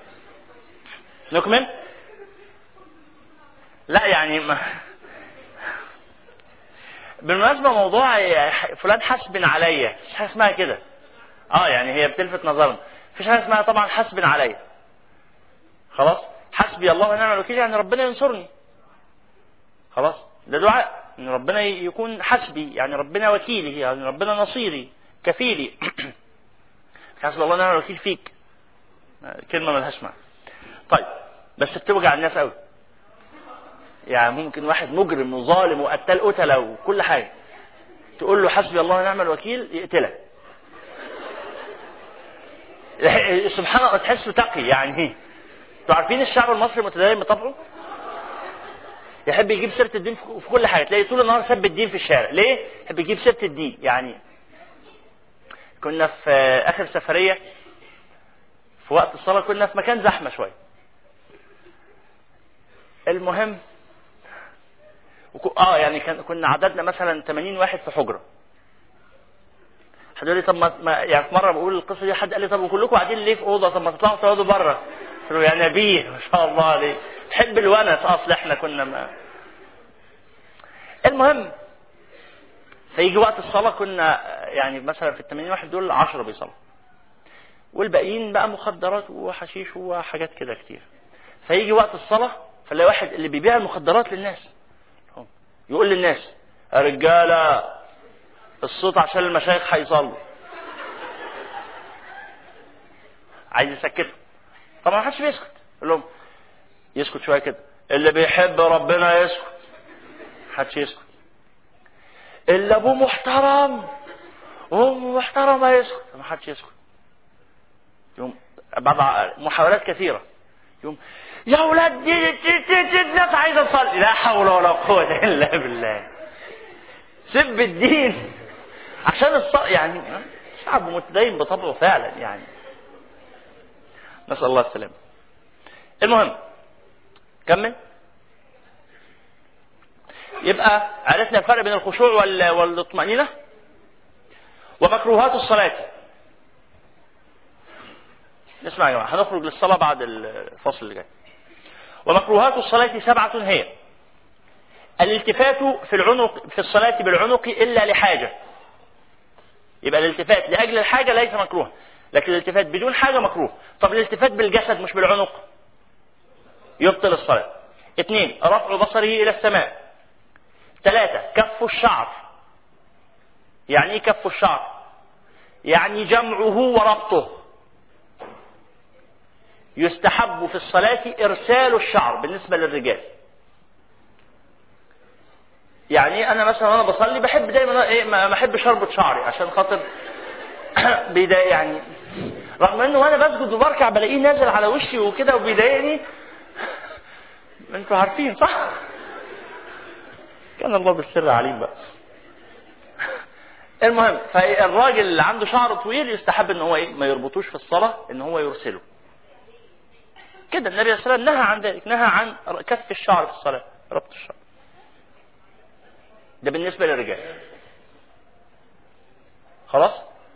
S1: نكمل. لا يعني ما بالمناسبة موضوع فلان حسب عليا مفيش حاجة اسمها كده. اه يعني هي بتلفت نظرنا، مفيش حاجة اسمها طبعا حسب عليا. خلاص حسبي الله ونعم الوكيل يعني ربنا ينصرني. خلاص ده دعاء ان ربنا يكون حسبي، يعني ربنا وكيلي، يعني ربنا نصيري كفيلي. حسب الله ونعم الوكيل فيك، كلمة ملهاش معنى. طيب بس بتوجع الناس قوي، يعني ممكن واحد مجرم وظالم وقتال قتلة وكل حاجة تقول له حسبي الله ونعم الوكيل يقتلك. سبحان الله تحسه تقي يعني. انتوا عارفين الشعب المصري متدين بطبعه، يحب يجيب سيرة الدين في كل حاجة، تلاقي طول النهار سب الدين في الشارع. ليه؟ يحب يجيب سيرة الدين. يعني كنا في آخر سفرية في وقت الصلاة كنا في مكان زحمة شوية. المهم اه يعني كنا عددنا مثلا ثمانين واحد في حجرة. حد قال لي طب ما يعني في مرة بقول القصة دي، حد قال لي طب وكلكم قاعدين ليه في أوضة؟ طب ما تطلعوا تقعدوا بره. قلت له يا نبيه ما شاء الله عليه تحب الونس، اصل احنا كنا ما. المهم فيجي وقت الصلاة كنا يعني مثلا في الثمانين واحد دول عشرة بيصلوا، والباقيين بقى مخدرات وحشيش وحاجات كده كتير. فيجي وقت الصلاة فلاقي واحد اللي بيبيع المخدرات للناس يقول للناس يا رجالة الصوت عشان المشايخ هيصلوا. عايز يسكته، طبعا ما حدش بيسكت. يقول لهم يسكت شوية كده، اللي بيحب ربنا يسكت. حدش يسكت. اللي ابوه محترم وامه محترمة يسكت. ما حدش يسكت. يوم بعد محاولات كثيرة يوم يا ولاد دي الناس عايزة تصلي، لا حول ولا قوة إلا بالله. سب الدين عشان الصلاة، يعني شعب متدين بطبعه فعلا يعني. نسأل الله السلامة. المهم كمل. يبقى عرفنا الفرق بين الخشوع والاطمئنينة. ومكروهات الصلاة. نسمع يا جماعة، هنخرج للصلاة بعد الفصل اللي جاي. ومكروهات الصلاة سبعة هي: الالتفات في العنق في الصلاة بالعنق إلا لحاجة. يبقى الالتفات لأجل الحاجة ليس مكروه، لكن الالتفات بدون حاجة مكروه. طب الالتفات بالجسد مش بالعنق يبطل الصلاة. اثنين رفع بصره إلى السماء. ثلاثة كف الشعر. يعني ايه كف الشعر؟ يعني جمعه وربطه. يستحب في الصلاة إرسال الشعر بالنسبة للرجال. يعني أنا مثلا وأنا بصلي بحب دايما إيه ما بحبش أربط شعري عشان خاطر بيضايق يعني، رغم إنه وأنا بسجد وبركع بلاقيه نازل على وشي وكده وبيضايقني. أنتوا عارفين صح؟ كان الله بالسر عليم بقى. المهم فالراجل اللي عنده شعر طويل يستحب إن هو إيه ما يربطوش في الصلاة، إن هو يرسله كده. النبي صلى الله عليه وسلم نهى عن ذلك، نهى عن كف الشعر في الصلاة، ربط الشعر. ده بالنسبة للرجال. خلاص.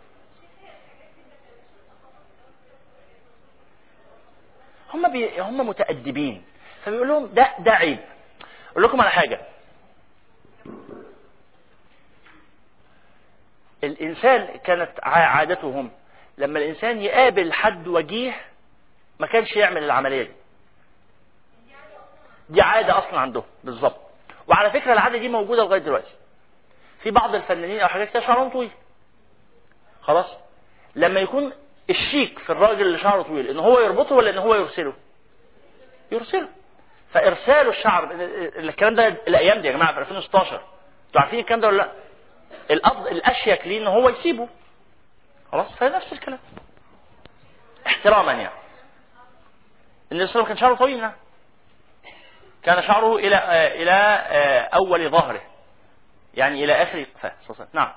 S1: هم بي... هم متأدبين فبيقول لهم ده ده عيب. اقول لكم على حاجة، الإنسان كانت عادتهم لما الإنسان يقابل حد وجيه ما كانش يعمل العملية دي. دي عادة أصلا عندهم بالظبط. وعلى فكرة العادة دي موجودة لغاية دلوقتي في بعض الفنانين أو حاجات كده شعرهم طويل. خلاص. لما يكون الشيك في الراجل اللي شعره طويل إن هو يربطه ولا إن هو يرسله؟ يرسله. فإرسال الشعر الكلام ده الأيام دي يا جماعة في ألفين وستاشر انتوا عارفين الكلام ده ولا لا؟ الأفضل الأشيك ليه إن هو يسيبه. خلاص. فنفس الكلام احتراما يعني. النبي صلى الله عليه وسلم كان شعره طويل. كان شعره الى الى اول ظهره، يعني الى اخر قفاه. نعم.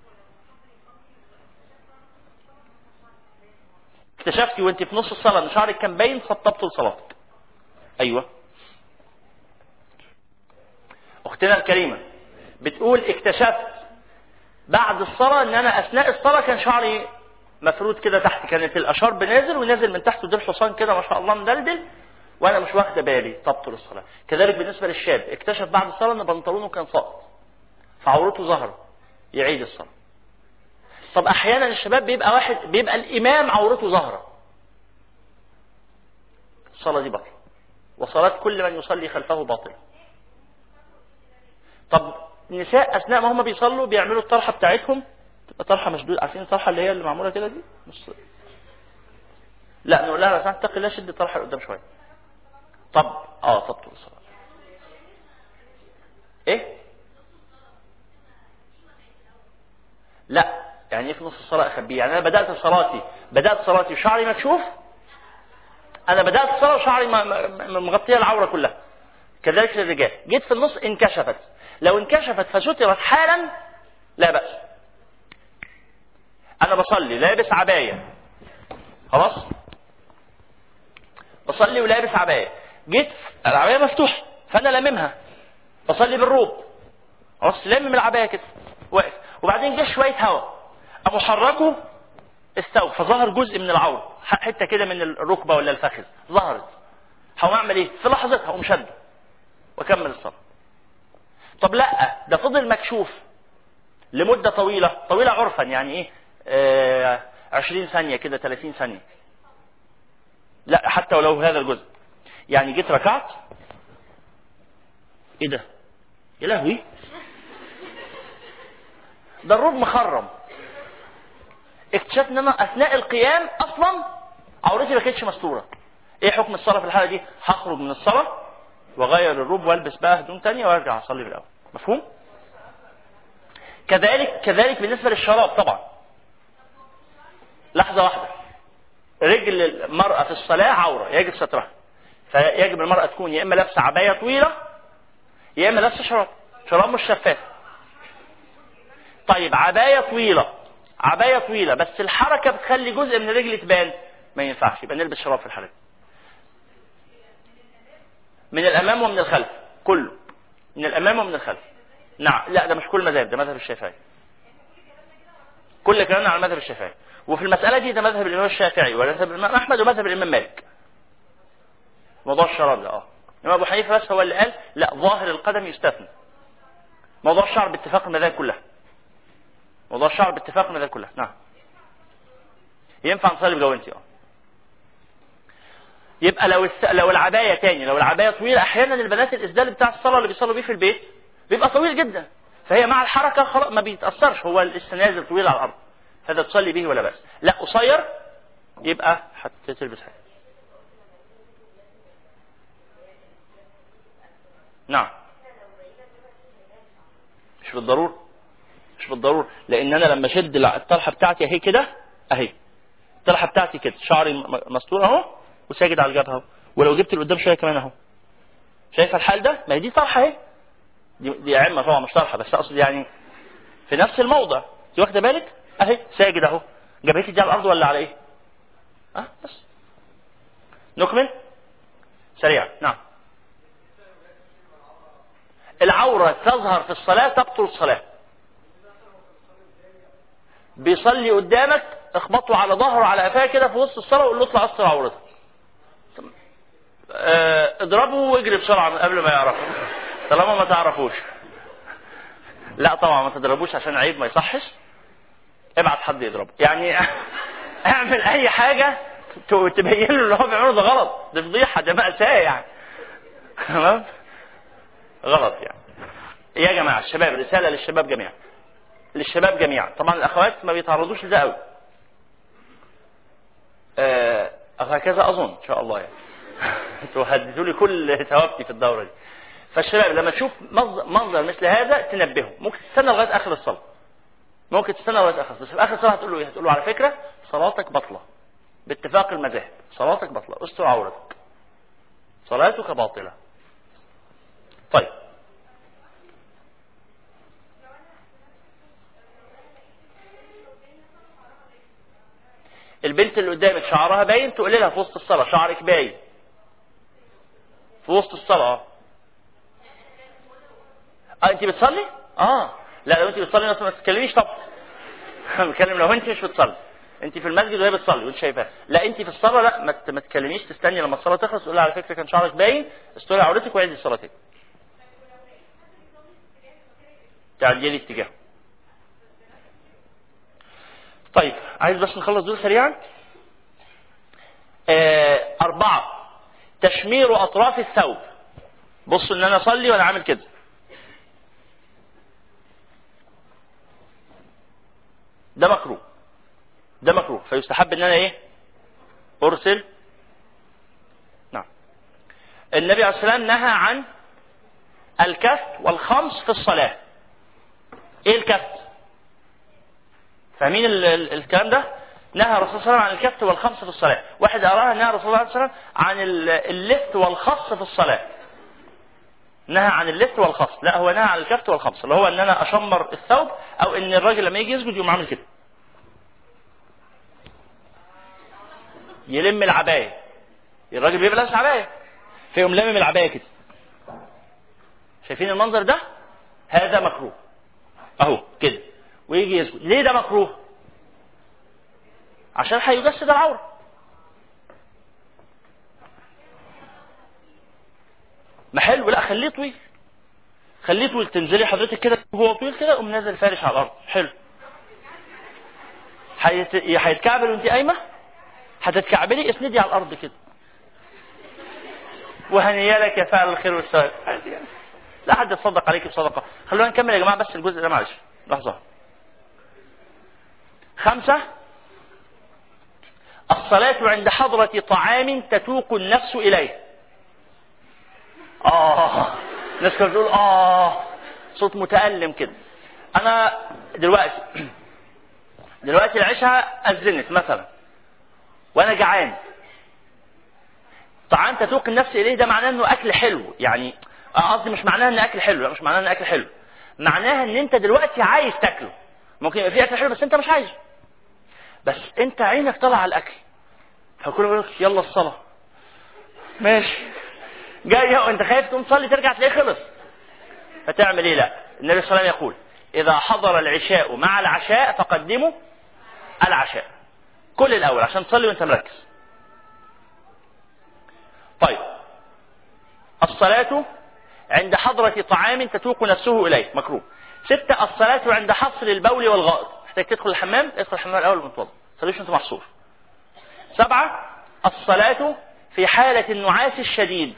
S1: اكتشفتي وانت في نص الصلاه ان شعرك كان باين فطبت لصلاتك. ايوه. اختنا الكريمه بتقول اكتشفت بعد الصلاه ان انا اثناء الصلاه كان شعري مفروض كده تحت، كانت الاشارب نازل ونازل من تحته ديل حصان كده ما شاء الله مدلدل، وانا مش واخده بالي تبطل الصلاه. كذلك بالنسبه للشاب اكتشف بعد الصلاه ان بنطلونه كان ساقط فعورته ظهرت، يعيد الصلاه. طب احيانا الشباب بيبقى واحد بيبقى الامام عورته ظاهره، الصلاه دي باطله وصلاه كل من يصلي خلفه باطله. طب النساء اثناء ما هم بيصلوا بيعملوا الطرحه بتاعتهم، تبقى طرحه مشدوده، عارفين الطرحه اللي هي اللي معموله كده دي؟ مش لا نقول لها لو سمحت اتقي الله شد الطرحه لقدام شويه. طب اه تبطل الصلاه. ايه؟ لا يعني ايه في نص الصلاه اخبيه؟ يعني انا بدات صلاتي بدات صلاتي وشعري مكشوف، انا بدات الصلاه وشعري مغطيه العوره كلها. كذلك للرجال، جيت في النص انكشفت، لو انكشفت فسترت حالا لا باس. انا بصلي لابس عبايه خلاص، بصلي ولابس عبايه، جيت العبايه مفتوحه فانا لاممها، بصلي بالروب خلاص لامم العبايه كده واقف، وبعدين جه شويه هواء ابو حركه استوى فظهر جزء من العوره، حته كده من الركبه ولا الفخذ ظهرت، هقوم اعمل ايه؟ في لحظتها هقوم شده واكمل الصلاه. طب لا ده فضل مكشوف لمده طويله طويله عرفا، يعني ايه آه عشرين ثانيه كده ثلاثين ثانيه، لا حتى ولو هذا الجزء، يعني جيت ركعت ايه ده يا لهوي ده الروب مخرم، اكتشفت ان انا اثناء القيام اصلا عورتي ما كانتش مستوره. ايه حكم الصلاه في الحاله دي؟ هخرج من الصلاه واغير الروب والبس بقى هدوم ثانيه وارجع اصلي بالاول. مفهوم؟ كذلك كذلك بالنسبه للشراب طبعا. لحظه واحده، رجل المراه في الصلاه عوره يجب سترها، فيجب المراه تكون يا اما لابسه عبايه طويله يا اما لابسه شراب، شراب مش شفاف. طيب عبايه طويله عبايه طويله بس الحركه بتخلي جزء من الرجل تبان، ما ينفعش، يبقى نلبس شراب في الحاله دي. من الامام ومن الخلف كله، من الامام ومن الخلف. نعم لا ده مش كل مذاهب، ده مذهب الشافعي، كل كلامنا على المذهب الشافعي، وفي المساله دي ده مذهب الامام الشافعي ومذهب الامام احمد ومذهب الامام مالك. موضوع الشراب ده اه الامام ابو حنيفه بس هو اللي قال لا ظاهر القدم يستثنى. موضوع الشعر باتفاق المذاهب كلها، موضوع الشعر باتفاق المذاهب كلها. نعم ينفع نصلي بجوانتي اه. يبقى لو الس... لو العبايه تاني لو العبايه طويله، احيانا البنات الاسدال بتاع الصلاه اللي بيصلوا بيه في البيت بيبقى طويل جدا، فهي مع الحركه خلاص ما بيتاثرش، هو السنازل طويل على الارض هذا تصلي به ولا بأس. لا قصير يبقى هتلبس حاجه. نعم مش بالضرورة مش بالضرورة لان انا لما اشد الطرحه بتاعتي اهي كده اهي الطرحه بتاعتي كده شعري مستور اهو وساجد على الجبهه اهو، ولو جبت لقدام شويه كمان اهو، شايف الحال ده؟ ما هي دي طرحه اهي، دي دي عمه طبعا مش طرحه بس اقصد يعني في نفس الموضع، انت واخده بالك اهي ساجد اهو، جبهتي دي على الارض ولا على ايه؟ اه بس نكمل سريعا. نعم العوره تظهر في الصلاه تبطل الصلاه. بيصلي قدامك اخبطه على ظهره على قفاه كده في وسط الصلاه وقول له اطلع استر عورتك. اه اضربه واجري بسرعه من قبل ما يعرفه طالما ما تعرفوش. لا طبعا ما تضربوش عشان عيب ما يصحش، ابعت حد يضربه، يعني اعمل اي حاجه تبين له اللي هو بيعمله ده غلط، ده فضيحه، ده مأساة يعني. تمام غلط يعني. يا جماعه الشباب، رساله للشباب جميعا للشباب جميعا طبعا الاخوات ما بيتعرضوش لده قوي آه هكذا اظن ان شاء الله يعني. انتوا هددوا لي كل ثوابتي في الدوره دي. فالشباب لما تشوف منظر مثل هذا تنبهه، ممكن تستنى لغايه اخر الصلاه، ممكن تستنى لغايه اخر الصلاه، بس في اخر الصلاه هتقول له ايه؟ هتقول له على فكره صلاتك بطله باتفاق المذاهب، صلاتك بطله، استر عورتك، صلاتك باطله. طيب البنت اللي قدامك شعرها باين تقول لها في وسط الصلاة شعرك باين في وسط الصلاة. اه انت بتصلي؟ اه لا لو انت بتصلي ما تتكلميش طبعا. بتكلم لو انت مش بتصلي، انت في المسجد وهي بتصلي وانت شايفاها. لا انت في الصلاه لا ما تتكلميش، تستني لما الصلاه تخلص تقول لها على فكره كان شعرك باين استوري عورتك وعيدي صلاتك. تعدلي اتجاه. طيب عايز بس نخلص دول سريعا. آه أربعة تشمير أطراف الثوب. بصوا إن أنا أصلي وأنا عامل كده. ده مكروه. ده مكروه فيستحب إن أنا إيه؟ أرسل. نعم. النبي عليه الصلاة والسلام نهى عن الكف والخمس في الصلاة. إيه الكف؟ فاهمين الكلام ده؟ نهى الرسول صلى الله عليه وسلم عن الكف والخمس في الصلاة. واحد أراها نهى الرسول صلى الله عليه وسلم عن اللفت والخص في الصلاة. نهى عن اللفت والخص، لا هو نهى عن الكف والخمس اللي هو ان انا اشمر الثوب او ان الراجل لما يجي يسجد يقوم عامل كده يلم العباية. الراجل بيبقى لابس عباية فيقوم لمم العباية كده. شايفين المنظر ده؟ هذا مكروه اهو كده ويجي يسجد. ليه ده مكروه؟ عشان هيجسد العورة. ما حلو، لا خليه طويل، خليه طويل. تنزلي حضرتك كده هو طويل كده قوم نازل فارش على الارض. حلو. هيتكعبل وانت قايمه، هتتكعبلي اسندي على الارض كده وهنيا لك يا فاعل الخير والثواب. لا حد يتصدق عليك بصدقه. خلونا نكمل يا جماعه بس الجزء ده معلش لحظه. خمسة الصلاة عند حضرة طعام تتوق النفس إليه. آه الناس كانت بتقول آه صوت متألم كده. أنا دلوقتي دلوقتي العشاء أذنت مثلا وأنا جعان. طعام تتوق النفس إليه ده معناه إنه أكل حلو، يعني قصدي مش معناه إن أكل حلو، لا مش معناه إن أكل حلو، معناها إن أنت دلوقتي عايز تاكله. ممكن يبقى في أكل حلو بس أنت مش عايزه، بس أنت عينك طلع على الأكل فكل يقول لك يلا الصلاة ماشي جاي وانت خايف تقوم تصلي ترجع تلاقيه خلص. فتعمل ايه؟ لا النبي صلى الله عليه وسلم يقول اذا حضر العشاء مع العشاء فقدموا العشاء. كل الاول عشان تصلي وانت مركز. طيب الصلاة عند حضرة طعام تتوق نفسه اليه مكروه. ستة الصلاة عند حصر البول والغائط. محتاج تدخل الحمام ادخل الحمام الاول وانتوضى، ما تصليش وانت محصور. سبعة الصلاة في حالة النعاس الشديد.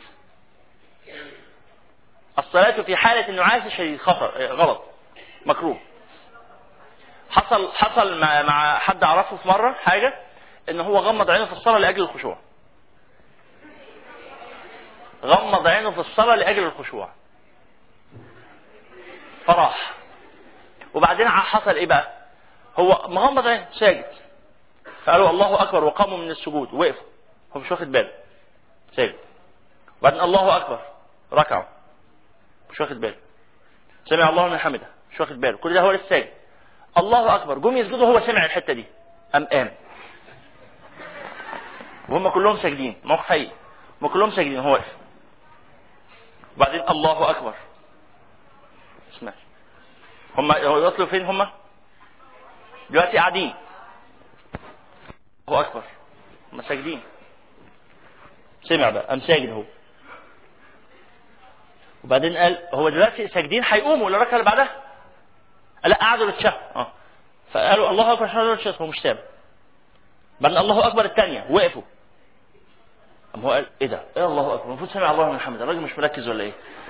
S1: الصلاة في حالة النعاس الشديد خطر غلط مكروه. حصل حصل مع, مع حد عرفه في مرة حاجة ان هو غمض عينه في الصلاة لأجل الخشوع. غمض عينه في الصلاة لأجل الخشوع فراح. وبعدين حصل ايه بقى؟ هو مغمض عينه ساجد فقالوا الله أكبر وقاموا من السجود ووقفوا هو مش واخد باله ساجد. وبعدين الله أكبر ركعوا مش واخد باله. سمع الله لمن حمده مش واخد باله. كل ده هو لسه ساجد. الله أكبر جم يسجدوا هو سمع الحتة دي قام قام وهم كلهم ساجدين. موقف حقيقي هم كلهم ساجدين هو واقف. وبعدين الله أكبر اسمع هم يوصلوا فين؟ هم دلوقتي قاعدين الله أكبر هم ساجدين. سمع بقى قام ساجد هو. وبعدين قال هو دلوقتي ساجدين هيقوموا للركعه اللي بعدها. لا قعدوا يتشهدوا اه فقالوا الله اكبر عشان يتشهدوا هو مش سامع. بعدين الله اكبر الثانيه وقفوا. قام هو قال ايه ده؟ ايه الله اكبر؟ المفروض سمع الله لمن حمده. الراجل مش مركز ولا ايه؟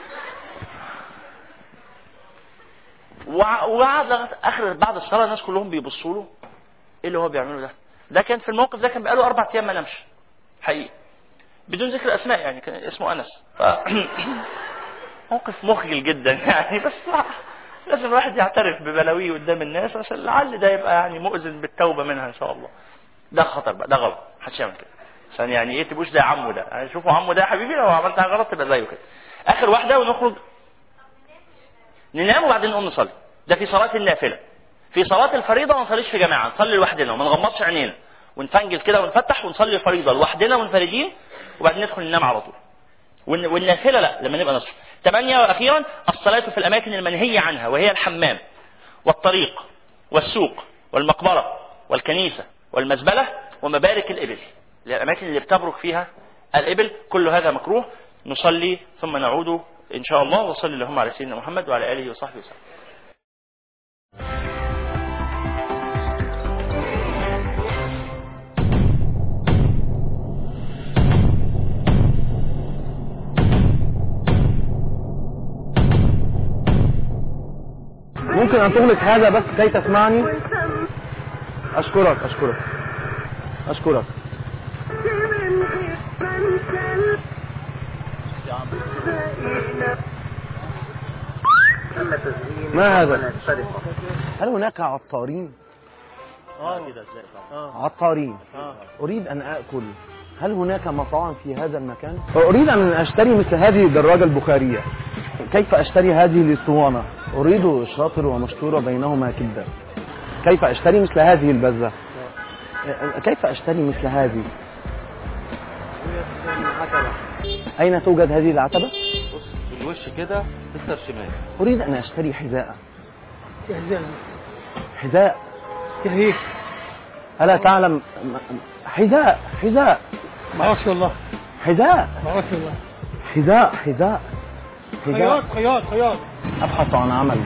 S1: وقعد لغايه اخر بعد الصلاه الناس كلهم بيبصوا له ايه اللي هو بيعمله ده؟ ده كان في الموقف ده كان بقاله اربع ايام ما نامش حقيقي بدون ذكر اسماء يعني كان اسمه انس. ف... موقف مخجل جدا يعني بس لازم الواحد يعترف ببلاويه قدام الناس عشان لعل ده يبقى يعني مؤذن بالتوبه منها ان شاء الله. ده خطر بقى ده غلط محدش يعمل كده عشان يعني ايه تبقوش زي عمه ده. يعني شوفوا عمه ده يا حبيبي لو عملت حاجه غلط تبقى زيه كده. اخر واحده ونخرج ننام وبعدين نقوم نصلي. ده في صلاة النافلة. في صلاة الفريضة ما نصليش في جماعة، نصلي لوحدنا وما نغمضش عينينا ونفنجل كده ونفتح ونصلي الفريضة لوحدنا منفردين وبعدين ندخل ننام على طول. والنافلة لا، لما نبقى نصف. ثمانية وأخيرا الصلاة في الأماكن المنهية عنها، وهي الحمام والطريق والسوق والمقبرة والكنيسة والمزبلة ومبارك الإبل، الأماكن اللي بتبرك فيها الإبل، كل هذا مكروه. نصلي ثم نعود إن شاء الله. وصلي اللهم على سيدنا محمد وعلى آله وصحبه وسلم.
S4: ممكن أن تغلق هذا بس كي تسمعني؟ أشكرك أشكرك أشكرك. ما هذا؟ هل هناك عطارين؟ عطارين. أريد أن أكل. هل هناك مطاعم في هذا المكان؟ أريد أن أشتري مثل هذه الدراجة البخارية. كيف أشتري هذه الاسطوانة؟ أريد شاطر ومشطورة بينهما كبدة. كيف أشتري مثل هذه البزة؟ كيف أشتري مثل هذه؟ أين توجد هذه العتبة؟
S5: بص في الوش كده مستر شمال.
S4: أريد أن أشتري حذاء. حذاء
S6: هيك.
S4: ألا تعلم؟ حذاء حذاء
S6: ما أعرفش والله.
S4: حذاء
S6: ما أعرفش والله.
S4: حذاء حذاء
S6: خياط خياط خياط.
S4: أبحث عن عمل.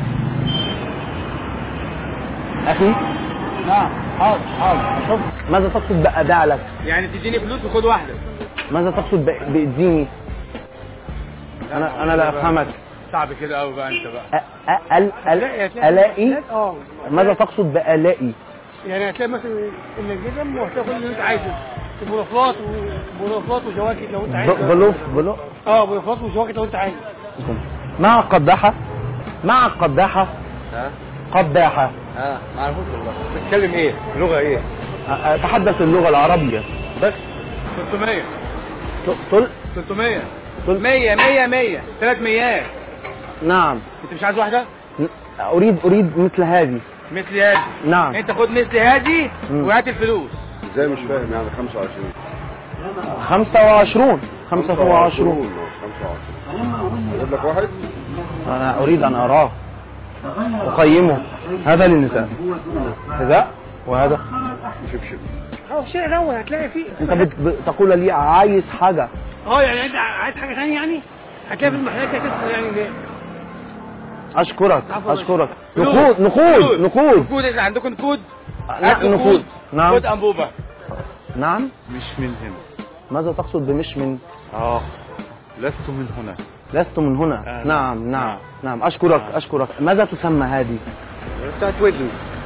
S4: أخي.
S6: نعم حاضر حاضر.
S4: ماذا تقصد بأبيع لك؟
S6: يعني تديني فلوس وخد واحدة.
S4: ماذا تقصد بإديني؟ أنا أنا لا أفهمك.
S6: صعب كده قوي بقى أنت بقى.
S4: أل أل ألائي؟ ماذا تقصد بألائي؟
S6: يعني هتلاقي مثلا الجزم وهتلاقي كل اللي أنت عايزه. بلوفات وبلوفات وجواكت لو أنت عايز.
S4: بلوف بلوف.
S6: اه بلوفات وجواكت لو أنت عايز.
S4: مع قداحة؟ مع قداحة؟
S5: ها؟
S4: قداحة.
S5: اه ما اعرفوش والله. بتتكلم ايه؟ لغة ايه؟
S4: أتحدث اللغة العربية بس.
S6: ثلاثمية.
S4: طل
S6: ثلاثمية. مية مية مية ثلاث ميات.
S4: نعم.
S6: أنت مش عايز واحدة؟
S4: أريد أريد مثل هذه.
S6: مثل هذه.
S4: نعم.
S6: أنت خد مثل هذه وهات الفلوس.
S2: ازاي مش فاهم يعني خمسة وعشرين
S4: خمسة وعشرون خمسة وعشرون
S2: خمسة وعشرين اجيب لك واحد.
S4: أنا أريد أن أراه أقيمه. هذا للنساء حذاء وهذا
S2: شبشب.
S6: اه في الشارع الاول هتلاقي فيه.
S4: أنت بتقول لي عايز حاجة.
S6: اه يعني انت عايز حاجه ثانيه يعني هتلاقي في المحلات هتدخل يعني ليه؟
S4: أشكرك أشكرك. نقود نقود نقود
S6: نقود. إذا عندكم نقود
S4: لا نقود. نعم.
S6: خد أنبوبة.
S4: نعم.
S5: مش من هنا.
S4: ماذا تقصد بمش من؟
S5: اه لست من هنا.
S4: لست من هنا.
S5: آه.
S4: نعم نعم نعم. أشكرك أشكرك. ماذا تسمى هذه؟
S6: بتاعت ودن.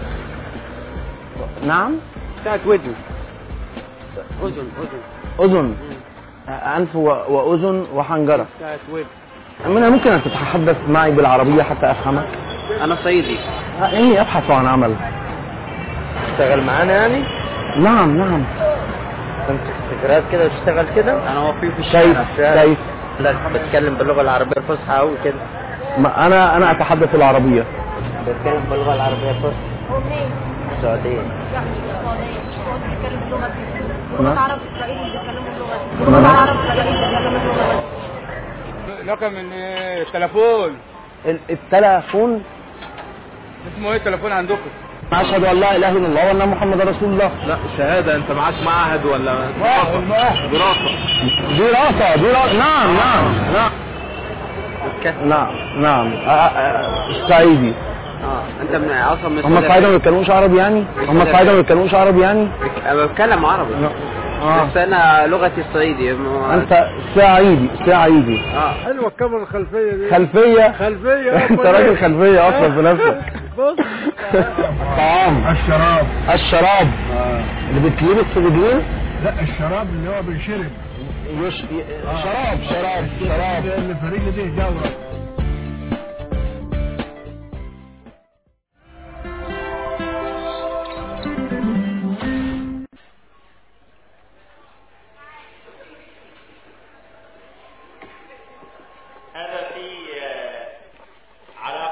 S4: نعم.
S6: بتاعت ودن.
S4: أذن أذن أذن. أنف وأذن وحنجرة.
S6: بتاعت ودن.
S4: من الممكن أن تتحدث معي بالعربية حتى أفهمك؟
S5: انا صعيدي.
S4: إني أبحث عن عمل.
S5: تشتغل معانا يعني؟
S4: نعم نعم.
S5: تمسك سكرات كده وتشتغل كده؟ انا وفي في
S4: الشارع. كيف؟
S5: لا بتكلم باللغة العربية الفصحى قوي كده.
S4: ما أنا أنا أتحدث العربية.
S5: بتكلم باللغة العربية الفصحى. السعودية.
S4: نعم.
S6: رقم التليفون.
S4: التليفون
S6: اسمه ايه التليفون عندكم؟
S4: أشهد أن لا إله إلا الله وأن محمد رسول الله.
S5: لا شهادة. انت معاك معهد ولا دراسة؟ دراسة.
S4: دراسة دراسة. نعم نعم نعم نعم نعم. الصعيدي.
S5: اه انت من اصلا من
S4: هم الصعايدة ما بيتكلموش عربي يعني؟ هم الصعايدة ما بيتكلموش عربي يعني؟
S5: انا بتكلم عربي.
S4: آه.
S5: بس انا لغتي الصعيدي.
S4: انت صعيدي صعيدي.
S5: اه
S6: حلوه الكاميرا الخلفيه دي.
S4: خلفيه
S6: خلفيه.
S4: انت راجل خلفيه اصلا بنفسك.
S6: بص.
S4: الطعام.
S6: الشراب.
S4: الشراب.
S6: اه
S4: اللي بتلبس في رجلين.
S6: لا الشراب اللي هو بيشرب.
S4: يش... شراب شراب شراب
S6: اللي في رجل دي جوره.
S1: هذا في على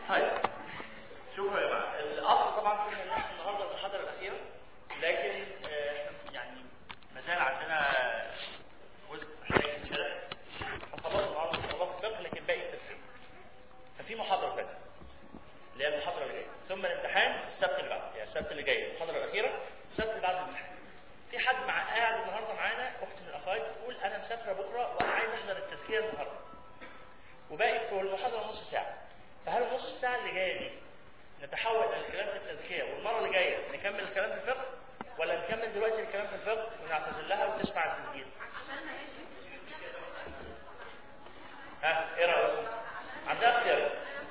S1: طيب شوفوا يا جماعه، الاصل طبعا كنا بنحكي النهارده المحاضره الاخيره، لكن آه يعني ما زال عندنا جزء محتاج يتشرح. خلصنا النهارده خلاص الفقه، لكن باقي التفسير. ففي محاضره ثانيه اللي هي المحاضره اللي جايه، ثم الامتحان السبت اللي بعده، يعني السبت اللي جاي المحاضره الاخيره، السبت اللي بعد الامتحان. في حد مع قاعد النهارده معانا، اخت من الاخوات بتقول انا مسافره بكره وانا عايز احضر التزكيه النهارده، وباقي في المحاضره نص ساعه. فهل النص ساعه اللي جايه دي نتحول الى الكلام في التزكيه، والمره اللي جايه نكمل الكلام في الفقه، ولا نكمل دلوقتي الكلام في الفقه ونعتذر لها وتسمع التسجيل؟ ها ايه رايكم؟ عندها اختيار،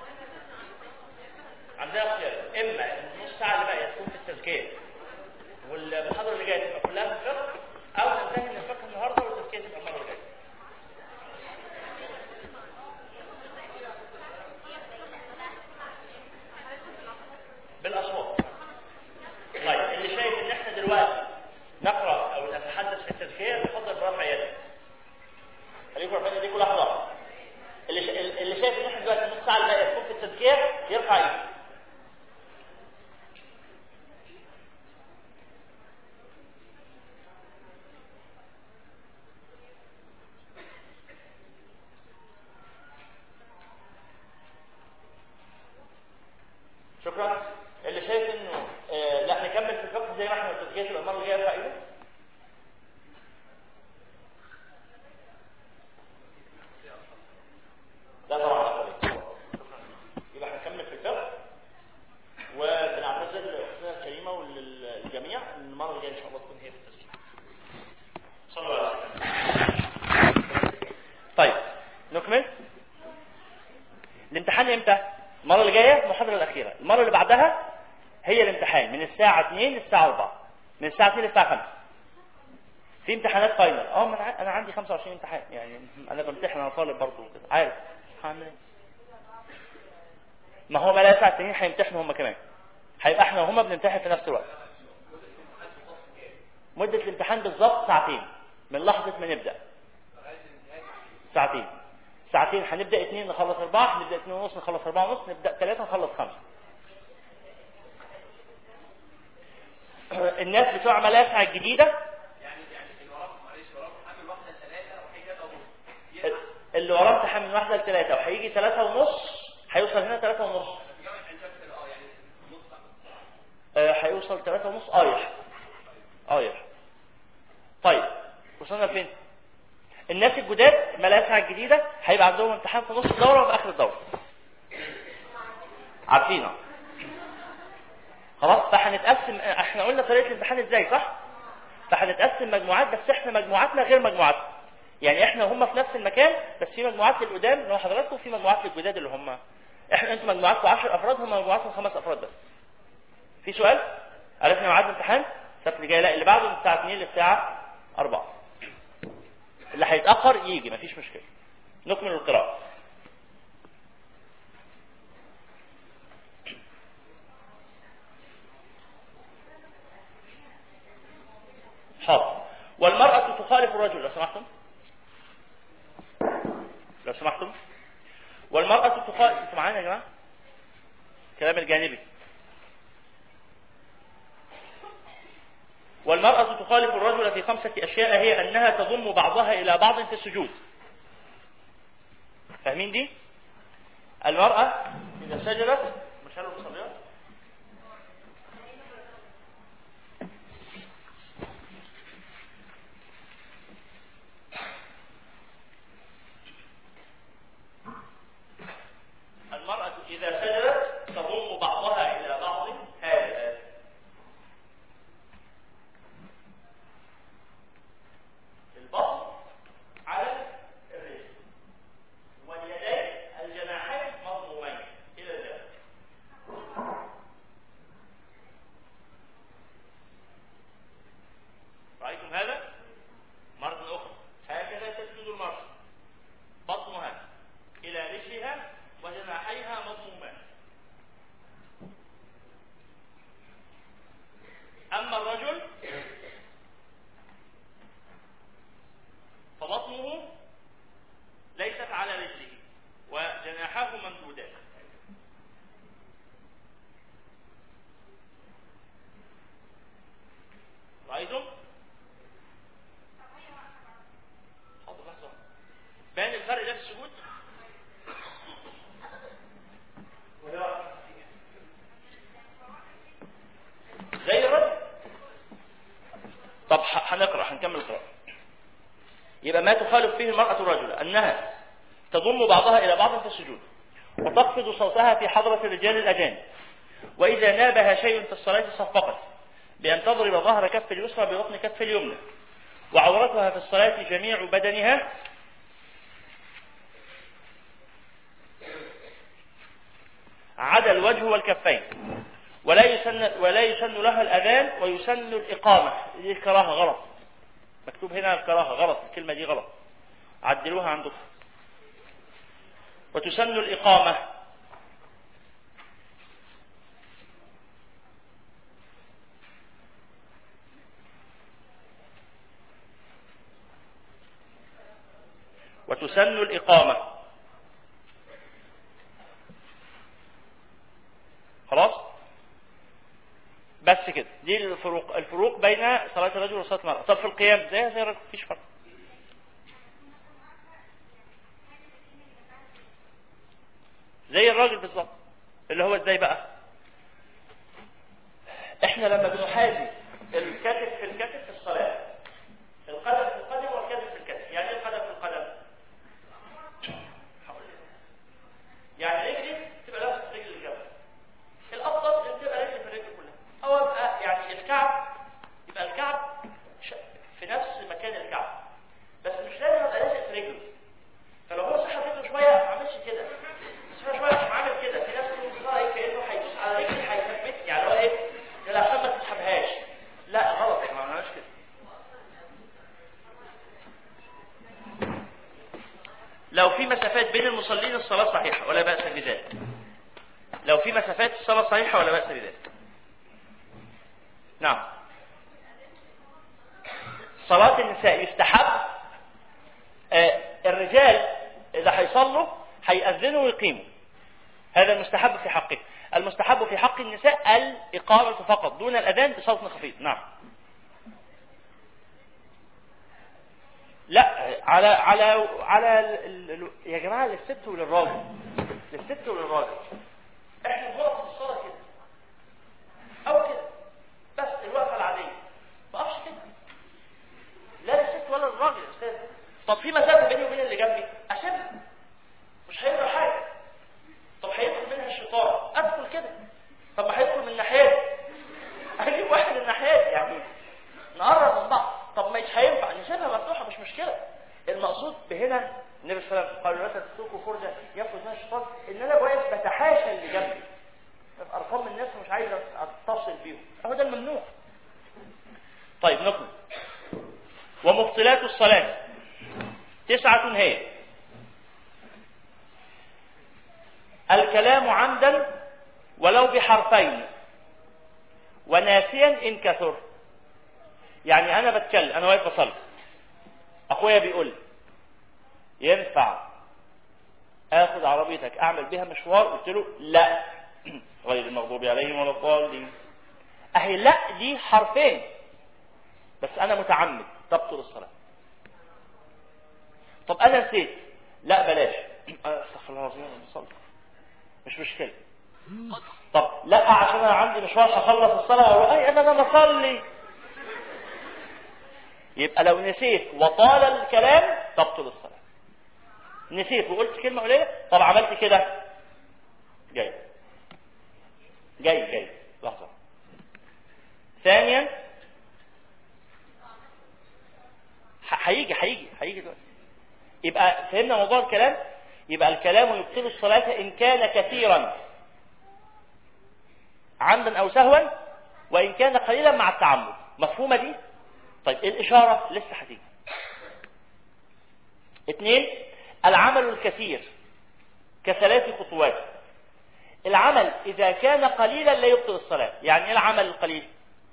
S1: عندها اختيار، اما النص ساعه اللي باقيه تكون في التزكيه والمحاضره اللي جايه تبقى كلها في الفقه، او ننتهي من الفقه النهارده والتزكيه تبقى المره اللي جايه. بالاصوات. طيب اللي شايف ان احنا دلوقتي نقرا او نتحدث في التزكيه بفضل برفع يده. خليكم رافعين ايديكم لحظه واحده. اللي ش... اللي شايف ان احنا دلوقتي النص ساعه اللي باقيه تكون في التزكيه يرفع ايده. شكرا. اللي شايف انه آه لا نكمل في الفقه زي ما احنا التزكيه تبقى المره الجايه يرفع ايده. لا طبعا يبقى هنكمل في الفقه، وبنعتذر لاختنا الكريمه وللجميع ان المره الجايه ان شاء الله تكون هي في التسجيل. صلوا على سيدنا. طيب نكمل. الامتحان امتى؟ المره اللي جايه المحاضره الاخيره، المره اللي بعدها هي الامتحان من الساعه اتنين للساعه اربعة، من الساعه اتنين للساعه خمسة. في امتحانات فاينل. اه ما انا عندي خمسة وعشرين امتحان، يعني انا بمتحن، انا طالب برضه كده، عارف هعمل ايه؟ ما هو بقى ساعه التانيين هيمتحنوا هم كمان، هيبقى احنا وهم بنمتحن في نفس الوقت. مده الامتحان بالظبط ساعتين من لحظه ما نبدا. ساعتين ساعتين هنبدا اتنين نخلص اربعة، هنبدا اتنين ونص نخلص اربعة ونص، نبدا تلاتة نخلص خمسة. الناس بتوع ملاسع الجديده يعني يعني اللي وراه معلش وراه حامل واحده لثلاثه وهيجي ابو اللي وراه امتحان من واحده لثلاثه وهيجي ثلاثة ونص، هيوصل هنا ثلاثة ونص. اه هيوصل ثلاثة ونص ايح ايح. طيب وصلنا فين؟ الناس الجداد ملاسع الجديده هيبقى عندهم امتحان في نص الدوره وفي اخر الدوره. عارفينه خلاص. فهنتقسم، احنا قلنا طريقه الامتحان ازاي صح؟ فهنتقسم مجموعات، بس احنا مجموعاتنا غير مجموعاتكم. يعني احنا هم في نفس المكان، بس في مجموعات للقدام اللي هو حضراتكم، وفي مجموعات للجداد اللي هم احنا. انتوا مجموعاتكم عشرة افراد، هم مجموعاتهم خمس افراد بس. في سؤال؟ عرفنا ميعاد الامتحان؟ السبت اللي جاي؟ لا اللي بعده من الساعه اتنين للساعه اربعة. اللي هيتاخر يجي مفيش مشكله. نكمل القراءه. حاضر. والمرأة تخالف الرجل لو سمحتم، لو سمحتم. والمرأة تخالف، انتوا معانا يا جماعة؟ كلام الجانبي. والمرأة تخالف الرجل في خمسة أشياء، هي أنها تضم بعضها إلى بعض في السجود. فاهمين دي؟ المرأة إذا سجدت مش هلو بصليات المرأة إذا سجدت تضم بعضها إلى بعض هذا البطن على الرجل، واليدين الجناحين مضمومين إلى ذلك. هنقرأ هنكمل القراءة. يبقى ما تخالف فيه المرأة الرجل أنها تضم بعضها إلى بعض في السجود وتخفض صوتها في حضرة الرجال الأجانب، وإذا نابها شيء في الصلاة صفقت بأن تضرب ظهر كف اليسرى ببطن كف اليمنى، وعورتها في الصلاة جميع بدنها عدا الوجه والكفين، ولا يسن ولا يسن لها الأذان ويسن الإقامة. دي الكراهة غلط، مكتوب هنا الكراهة غلط، الكلمة دي غلط، عدلوها عندكم. وتسن الإقامة وتسن الإقامة خلاص. بس كده، دي الفروق الفروق بين صلاة الرجل وصلاة المرأة. طب في القيام زي زي الرجل مفيش فرق. زي الراجل بالظبط. اللي هو ازاي بقى؟ احنا لما بنحاذي الكتف في الكتف في الصلاة، القدم في القدم والكتف في الكتف. يعني ايه القدم في القدم؟ يعني رجلي تبقى لابسه رجل الجبل، الافضل ان تبقى رجلي في الرجل كلها، او يبقى يعني الكعب يبقى الكعب في نفس مكان الكعب، بس مش لازم ابقى لازق في رجله. فلو هو سحب رجله شويه ما عملش كده، بس شويه مش عامل كده، في ناس بتقول ايه كانه هيدوس على رجلي هيثبت، يعني هو ايه عشان ما تسحبهاش. لا غلط، ما عملناش كده. لو في مسافات بين المصلين الصلاة صحيحة ولا بأس بذلك. لو في مسافات الصلاة صحيحة ولا بأس بذلك. نعم. صلاة النساء يستحب آه الرجال إذا هيصلوا هيأذنوا ويقيموا، هذا المستحب في حقه. المستحب في حق النساء الإقامة فقط دون الأذان بصوت خفيف. نعم. لا على على على ال... ال... يا جماعه للست وللراجل، للست وللراجل. احنا بنقف في الصلاه كده او كده، بس الوقفه العاديه ما اقفش كده، لا للست ولا للراجل يا استاذ. طب في مسافه بيني وبين اللي جنبي اسيبها، مش هيجرى حاجه. طب هيدخل منها الشيطان ادخل كده، طب ما هيدخل من ناحيه اجيب واحد من ناحيه، يعني نقرب من بعض. طب مش هينفع نسيبها مفتوحه، مش مشكله. المقصود بهنا النبي صلى الله عليه وسلم قال لا تتركوا فرجه يفرج منها الشيطان، ان انا واقف بتحاشى اللي جنبي في ارقام الناس ومش عايز اتصل بيهم، اهو ده الممنوع. طيب نقول ومبطلات الصلاه تسعه هي: الكلام عمدا ولو بحرفين، وناسيا ان كثر. يعني انا بتكلم، انا واقف بصلي، اخويا بيقول ينفع اخد عربيتك اعمل بها مشوار؟ قلت له لا غير المغضوب عليهم ولا الضالين. اهي لا دي حرفين بس انا متعمد، تبطل الصلاه. طب انا نسيت، لا بلاش، استغفر الله العظيم انا بصلي مش مشكله. طب لا عشان انا عندي مشوار هخلص الصلاه واقول اي انا انا بصلي. يبقى لو نسيت وطال الكلام تبطل الصلاة. نسيت وقلت كلمة قليلة، طب عملت كده جاي جاي جاي لحظة. ثانيا هيجي هيجي هيجي دلوقتي. يبقى فهمنا موضوع الكلام. يبقى الكلام يبطل الصلاة إن كان كثيرا عمدا أو سهوا، وإن كان قليلا مع التعمد. مفهومة دي؟ طيب الإشارة لسه هتيجي. اثنين: العمل الكثير كثلاث خطوات. العمل إذا كان قليلا لا يبطل الصلاة. يعني إيه العمل القليل؟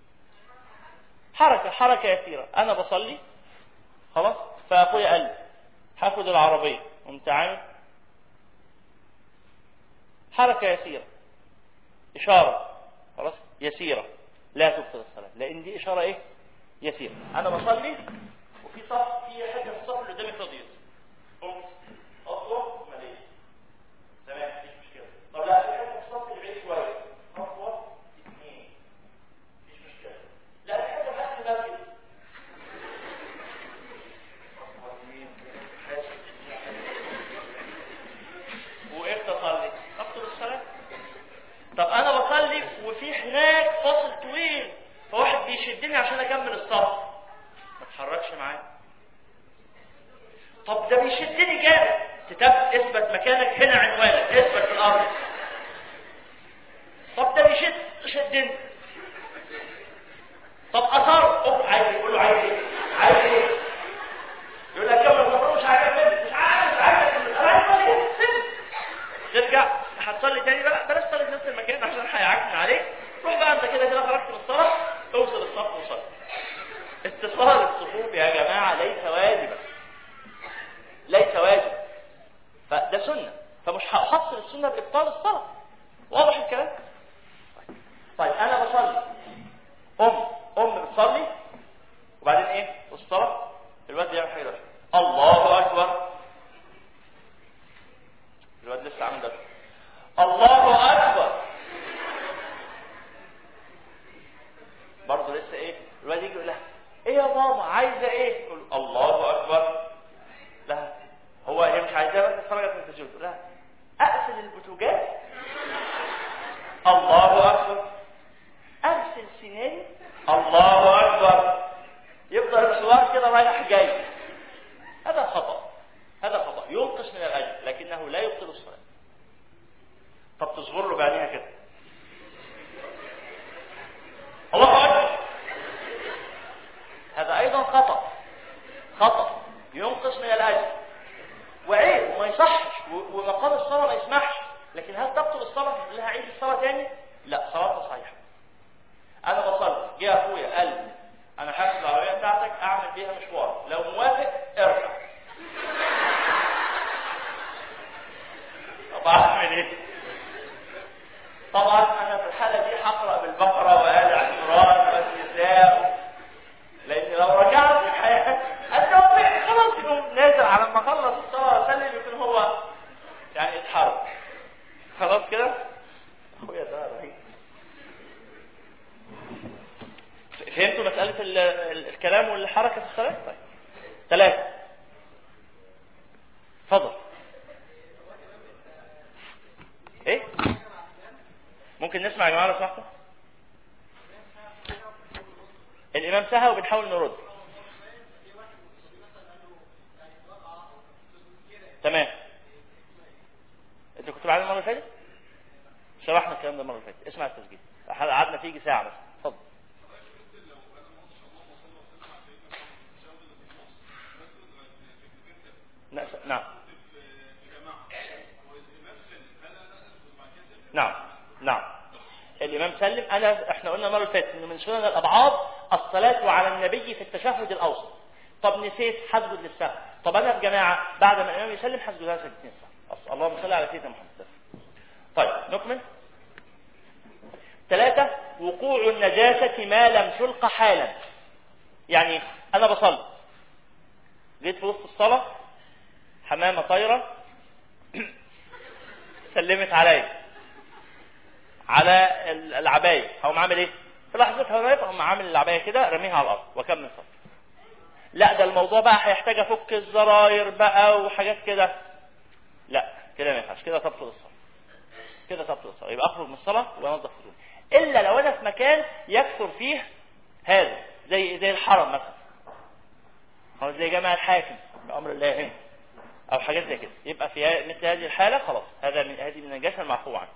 S1: حركة حركة يسيرة. أنا بصلي خلاص، فأخويا قال لي هاخد العربية، قمت عامل حركة يسيرة، إشارة خلاص يسيرة، لا تبطل الصلاة، لأن دي إشارة إيه؟ يسيرة. أنا بصلي وفي صف، في حتة في الصف اللي قدامي فضيت، قمت خطوة مالية تمام مفيش مشكلة. طب لا في حتة في الصف اللي بعيد شوية، خطوة اثنين مفيش مشكلة. لا في حتة في آخر الباب كده طب انا بصلي وفي هناك فاصل طويل، فواحد بيشدني عشان اكمل الصف، ما اتحركش معاه. طب ده بيشدني جامد، تتب اثبت مكانك هنا، عنوانك اثبت في الارض. طب ده بيشد شدني، طب اثر اوف عايز يقول له عايز ايه عايز ايه يقول لك كمل المفروض مش عارف مش عارف عايز عايز ترجع هتصلي تاني بقى، بلاش تصلي في نفس المكان عشان هيعكن عليك. روح بقى انت كده كده خرجت من الصلاه، اوصل الصف وصلي. اتصال الصفوف يا جماعه ليس واجبا، ليس واجبا، فده سنه، فمش هحصل السنه بابطال الصلاه. واضح الكلام؟ طيب انا بصلي، ام ام بتصلي وبعدين ايه في الصلاه الواد يعمل حاجه، الله اكبر، الواد لسه عامل ده، الله اكبر، برضه لسه ايه، الواد يجي يقول لها ايه يا ماما عايزه ايه، يقول الله اكبر، لا هو هي مش عايزاه بس تتفرج في السجود، لا اقفل البوتاجاز، الله اكبر، اغسل سناني، الله اكبر، يفضل المشوار كده رايح جاي. هذا خطأ، هذا خطأ ينقص من الاجر لكنه لا يبطل الصلاة. طب تصغر له بعديها كده الله اكبر، هذا ايضا خطأ، خطأ ينقص من الاجر وعيب وما يصحش، ومقام الصلاة ما يسمحش. لكن هل تبطل الصلاة؟ اللي هعيد الصلاة تاني؟ لا، صلاتها صحيحة. انا بصلي، جه اخويا قال لي انا حاسس العربيه بتاعتك اعمل بيها مشوار، لو موافق ارجع. طب اعمل ايه؟ طبعا انا في الحاله دي هقرا بالبقره وآل عمران والنساء، لان لو رجعت في حياتي انا خلاص يقوم نازل على ما اخلص الصلاه واسلم يكون هو يعني اتحرك خلاص كده. اخويا ده رهيب. فهمتوا مسألة الكلام والحركة في الصلاة؟ طيب. ثلاثة. فضل. ايه؟ ممكن نسمع يا جماعة لو سمحتوا؟ الإمام سهى وبنحاول نرد. تمام. انت كنت معانا المرة اللي فاتت؟ شرحنا الكلام ده المرة اللي فاتت. اسمع التسجيل. قعدنا فيه ساعة بس. اتفضل. نعم نعم نعم الإمام سلم. أنا إحنا قلنا المرة اللي فاتت إنه من سنن الأبعاد الصلاة على النبي في التشهد الأوسط. طب نسيت هسجد للسهو. طب أنا بجماعة بعد ما الإمام يسلم هسجد لها سجدتين السهو. اللهم صل على سيدنا محمد. طيب نكمل. ثلاثة. وقوع النجاسة ما لم تلق حالا. يعني أنا بصلي جيت في وسط الصلاة حمامة طايرة سلمت عليا على العباية، هقوم عامل ايه؟ في لحظتها وانا واقف اقوم عامل العباية كده رميها على الارض واكمل صلاة. لا ده الموضوع بقى هيحتاج افك الزراير بقى وحاجات كده. لا كده ما ينفعش، كده تبطل الصلاة، كده تبطل الصلاة. يبقى اخرج من الصلاة وانضف هدومي، الا لو انا في مكان يكثر فيه هذا زي زي الحرم مثلا، او زي جامع الحاكم بأمر الله هنا او حاجات زي كده، يبقى في مثل هذه الحالة خلاص هذا من هذه من النجاسة المعفو عنه.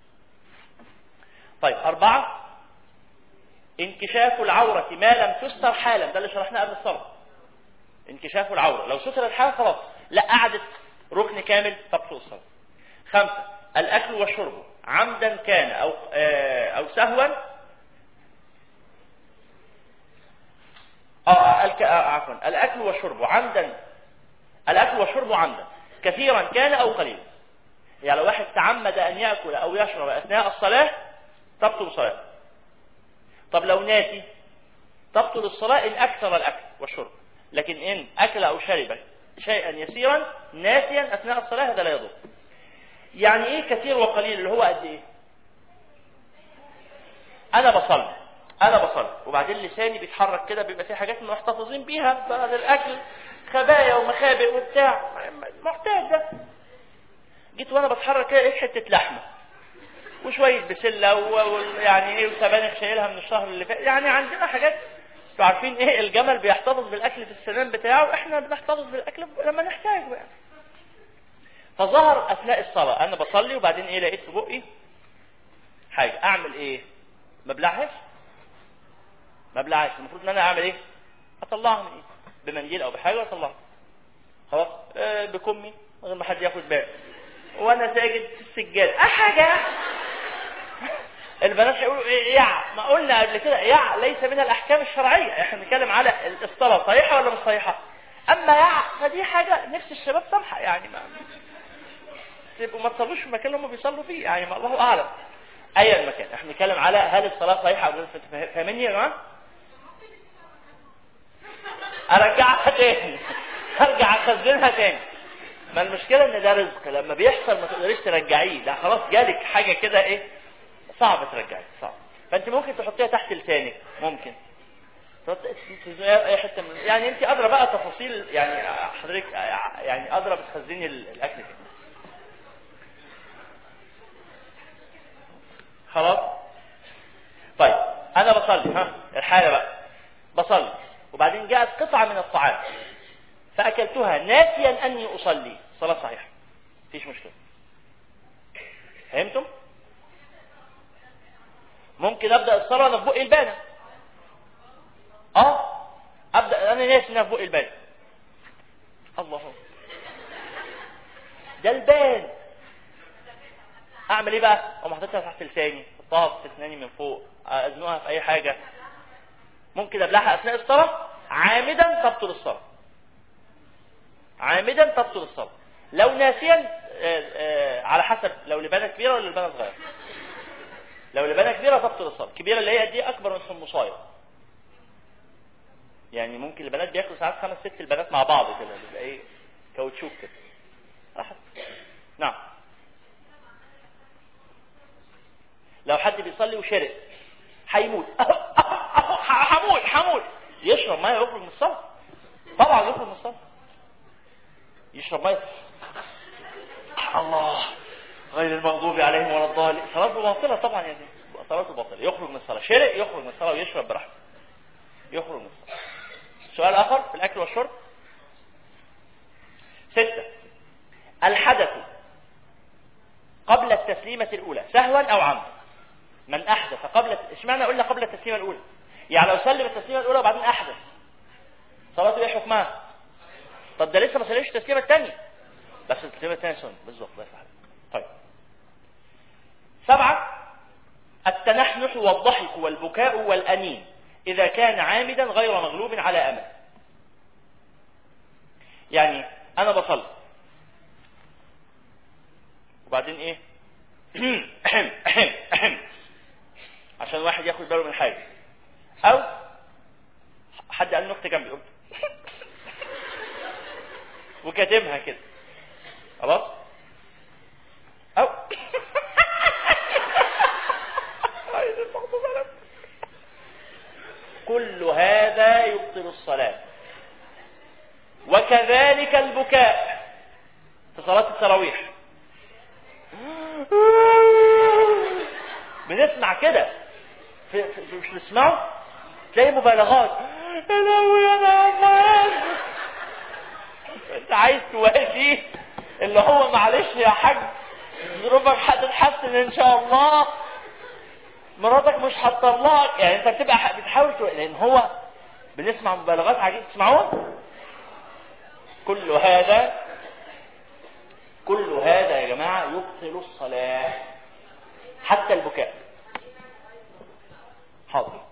S1: طيب أربعة. انكشاف العورة ما لم تستر حالا، ده اللي شرحناه قبل الصلاة. انكشاف العورة لو ستر الحالة خلاص، لا قعدت ركن كامل تبطل الصلاة. خمسة. الأكل والشرب عمدا كان أو أو سهوا اه الك... عفوا الأكل والشرب عمدا الأكل والشرب عمدا كثيرا كان أو قليلا. يعني لو واحد تعمد أن يأكل أو يشرب أثناء الصلاة تبطل الصلاة. طب لو ناسي تبطل الصلاة إن أكثر الأكل والشرب، لكن إن أكل أو شرب شيئا يسيرا ناسيا أثناء الصلاة هذا لا يضر. يعني إيه كثير وقليل؟ اللي هو قد إيه؟ أنا بصلي أنا بصلي وبعدين لساني بيتحرك كده، بيبقى فيه حاجات محتفظين بيها بعد الأكل، خبايا ومخابئ وبتاع، محتاج ده. جيت وأنا بتحرك كده لقيت حتة لحمة وشويه بسله ويعني ايه وسبانخ شايلها من الشهر اللي فات. يعني عندنا حاجات انتوا عارفين ايه، الجمل بيحتفظ بالاكل في السنان بتاعه، احنا بنحتفظ بالاكل لما نحتاجه يعني. فظهر اثناء الصلاه انا بصلي وبعدين ايه لقيت في بقي حاجه، اعمل ايه؟ ما ابلعهاش ما ابلعهاش المفروض ان انا اعمل ايه؟ اطلعها من ايه؟ بمنديل او بحاجه واطلعها خلاص أه بكمي من غير ما حد ياخد باله وانا ساجد في السجاد. اه حاجه البنات هيقولوا ايه يع، ما قلنا قبل كده يع ليس من الاحكام الشرعيه، احنا بنتكلم على الصلاه صحيحه ولا مش صحيحه. اما يع فدي حاجه نفس الشباب سامحه يعني، ما تبقوا ما تصلوش في المكان اللي هم بيصلوا فيه يعني، ما الله اعلم اي المكان. احنا بنتكلم على هل الصلاه صحيحه او غير. فاهميني يا جماعه؟ ارجعها تاني ارجع اخزنها تاني. ما المشكله ان ده رزق لما بيحصل ما تقدريش ترجعيه، ده خلاص جالك حاجه كده ايه صعب ترجعيه صعب. فانت ممكن تحطيها تحت لسانك، ممكن تزنقيها اي حته من يعني انت ادرى بقى تفاصيل يعني حضرتك يعني ادرى بتخزني الاكل كده خلاص. طيب انا بصلي ها الحاله بقى بصلي وبعدين جاءت قطعه من الطعام فاكلتها ناسيا اني اصلي، صلاه صحيحه مفيش مشكله. فهمتم؟ ممكن ابدا الصلاه انا في بقي البانه اه ابدا انا ناسي انها في بقي البانه. الله ده البان اعمل ايه بقى؟ اقوم حاططها تحت لساني، احطها في اسناني من فوق، ازنقها في اي حاجه. ممكن ابلعها اثناء الصلاه عامدا تبطل الصلاه، عامدا تبطل الصلاه. لو ناسيا آآ آآ على حسب لو لبانه كبيره ولا لبانه صغيره. لو لبانه كبيره تبطل الصلاه، كبيره اللي هي دي اكبر من حمصايه يعني، ممكن البنات بياكلوا ساعات خمس ست البنات مع بعض كده بيبقى ايه كاوتشوك كده. نعم لو حد بيصلي وشرب هيموت هموت هموت يشرب ميه يخرج من الصلاه طبعا، يخرج من الصلاه يشرب ميه الله غير المغضوب عليهم ولا الضالين، صلاته باطله طبعا يعني، صلاته باطله، يخرج من الصلاه. شرب يخرج من الصلاه ويشرب براحته يخرج من الصلاه. سؤال اخر في الاكل والشرب. ستة الحدث قبل التسليمه الاولى سهوا او عمدا. من احدث قبل، اشمعنى قلنا قبل التسليمه الاولى؟ يعني لو سلم التسليمه الاولى وبعدين احدث صلاته ايه حكمها؟ طب ده لسه ما سلمش التسليمه الثانيه، بس التسليمه الثانيه سنه بالظبط. طيب سبعة التنحنح والضحك والبكاء والأنين إذا كان عامدا غير مغلوب على أمل. يعني أنا بصلي وبعدين إيه أحم أحم أحم عشان واحد ياخد باله من حاجة، أو حد قال نكتة جنبي قلت وكاتمها كده خلاص، أو كل هذا يبطل الصلاة. وكذلك البكاء في صلاة التراويح، بنسمع كده في في مش بنسمعه تلاقي مبالغات انت عايز تواسي اللي هو معلش يا حاج ظروفك هتتحسن ان شاء الله، مراتك مش هتطلقك، يعني انت بتبقى بتحاول تقول، لان هو بنسمع مبالغات عجيبه تسمعوها. كل هذا كل هذا يا جماعه يبطل الصلاه، حتى البكاء. حاضر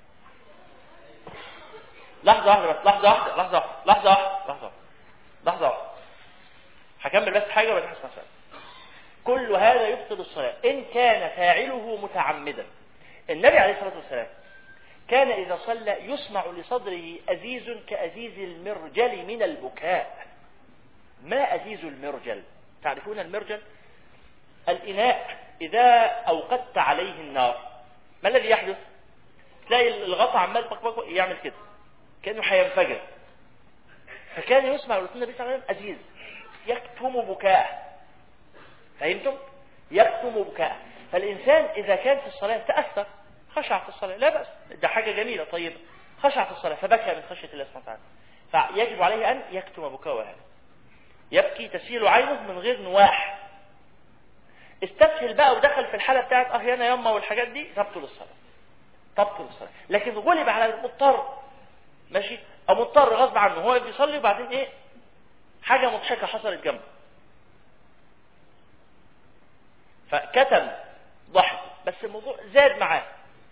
S1: لحظه واحده بس، لحظه واحده لحظه واحده لحظه واحده لحظه واحده لحظه واحده هكمل بس حاجه وبعدين هسمع سؤال. كل هذا يبطل الصلاه ان كان فاعله متعمدا. النبي عليه الصلاه والسلام كان اذا صلى يسمع لصدره ازيز كازيز المرجل من البكاء. ما ازيز المرجل؟ تعرفون المرجل؟ الاناء اذا اوقدت عليه النار ما الذي يحدث؟ تلاقي الغطاء عمال بقبق يعمل كده كانه هينفجر. فكان يسمع لصدر النبي صلى الله عليه وسلم ازيز يكتم بكاء. فهمتم؟ يكتم بكاء. فالإنسان إذا كان في الصلاة تأثر خشع في الصلاة لا بأس، ده حاجة جميلة طيبة، خشع في الصلاة فبكى من خشية الله سبحانه وتعالى، فيجب عليه أن يكتم بكاءه، يبكي تسيل عينه من غير نواح. استسهل بقى ودخل في الحالة بتاعت أهيانا يما والحاجات دي تبطل الصلاة، تبطل الصلاة. لكن غلب على المضطر ماشي، أو مضطر غصب عنه هو بيصلي وبعدين إيه حاجة مضحكة حصلت جنبه فكتم ضحك، بس الموضوع زاد معاه.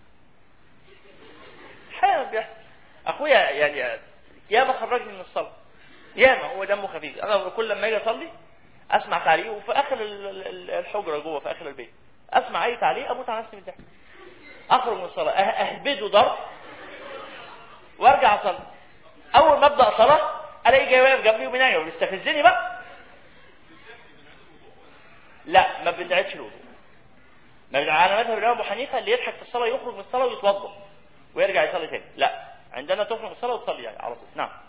S1: حاجة بيحصل أخويا يعني ياما خرجني من الصلاة، ياما هو دمه خفيف. أنا كل لما أجي أصلي أسمع تعليق وفي آخر الحجرة جوه في آخر البيت أسمع أي تعليق أموت على نفسي من الضحك، أخرج من الصلاة أهبده ضرب وأرجع أصلي. أول ما أبدأ صلاة ألاقي جاي واقف جنبي وبيناجي وبيستفزني بقى. لا ما بندعتش الوضوء، ما على مذهب الإمام أبو حنيفة اللي يضحك في الصلاة يخرج من الصلاة ويتوضأ ويرجع يصلي تاني. لا عندنا تخرج من الصلاة وتصلي يعني على طول. نعم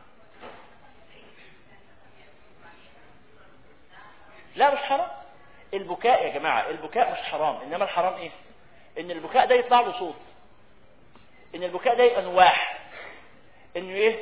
S1: لا مش حرام البكاء يا جماعة، البكاء مش حرام، إنما الحرام إيه؟ إن البكاء ده يطلع له صوت، إن البكاء ده يبقى نواح، إنه إيه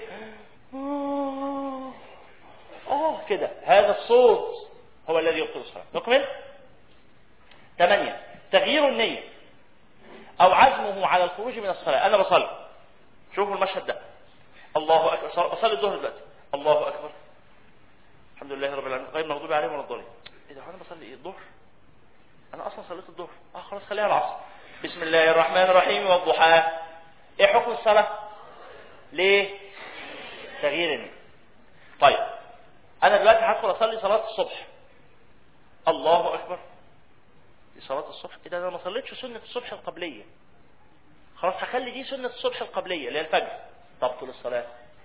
S1: آه كده، هذا الصوت هو الذي يبطل الصلاة. نكمل. ثمانية تغيير النية أو عزمه على الخروج من الصلاة. أنا بصلي، شوفوا المشهد ده، الله أكبر، بصلي الظهر دلوقتي، الله أكبر الحمد لله رب العالمين غير المغضوب عليهم ولا الضالين. إيه ده أنا بصلي إيه الظهر؟ أنا أصلا صليت الظهر، آه خلاص خليها العصر. بسم الله الرحمن الرحيم والضحى. إيه حكم الصلاة؟ ليه؟ تغيير النية. طيب أنا دلوقتي هدخل أصلي صلاة الصبح، الله أكبر دي صلاة الصبح. إذا أنا ما صليتش سنة الصبح القبلية خلاص هخلي دي سنة الصبح القبلية اللي هي الفجر، تبطل الصلاة،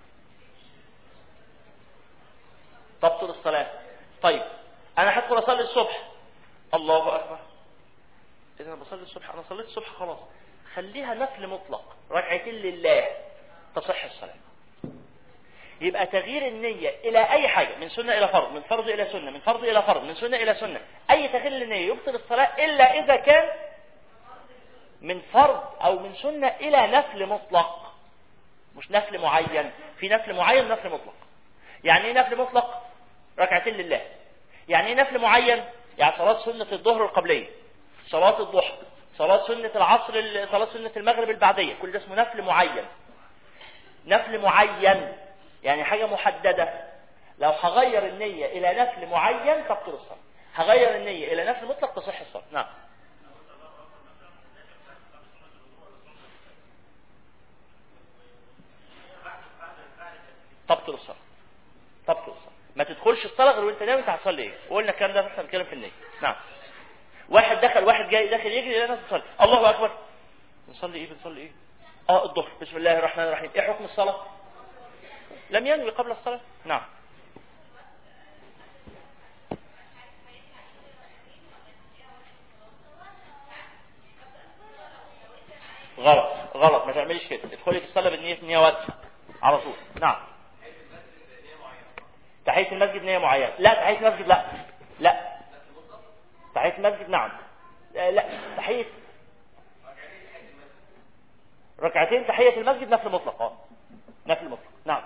S1: تبطل الصلاة. طيب أنا هدخل أصلي الصبح، الله أكبر إذا أنا بصلي الصبح، أنا صليت الصبح خلاص، خليها نفل مطلق ركعتين لله تصح الصلاة. يبقى تغيير النية إلى أي حاجة، من سنة إلى فرض، من فرض إلى سنة، من فرض إلى فرض، من سنة إلى سنة، أي تغيير للنية يبطل الصلاة إلا إذا كان من فرض أو من سنة إلى نفل مطلق، مش نفل معين. في نفل معين نفل مطلق. يعني إيه نفل مطلق؟ ركعتين لله. يعني إيه نفل معين؟ يعني صلاة سنة الظهر القبلية، صلاة الضحى، صلاة سنة العصر، صلاة سنة المغرب البعدية، كل ده اسمه نفل معين. نفل معين يعني حاجة محددة. لو هغير النية إلى نفل معين تبطل الصلاة، هغير النية إلى نفل مطلق تصح الصلاة. نعم تبطل الصلاة، تبطل الصلاة. ما تدخلش الصلاة غير وانت ناوي انت هتصلي ايه، وقلنا الكلام ده احنا بنتكلم في النية. نعم واحد دخل، واحد جاي داخل يجري لنا تصلي، الله أكبر بنصلي ايه بنصلي ايه اه الظهر، بسم الله الرحمن الرحيم. ايه حكم الصلاة؟ لم ينوي قبل الصلاة. نعم غلط غلط ما تعمليش كده، ادخلي في الصلاة بالنية نية واسعة على طول. نعم تحية المسجد نية معينة؟ لا تحية المسجد لا لا تحية المسجد نعم لا تحية ركعتين تحية المسجد نفل مطلق، اه نفل مطلق. نعم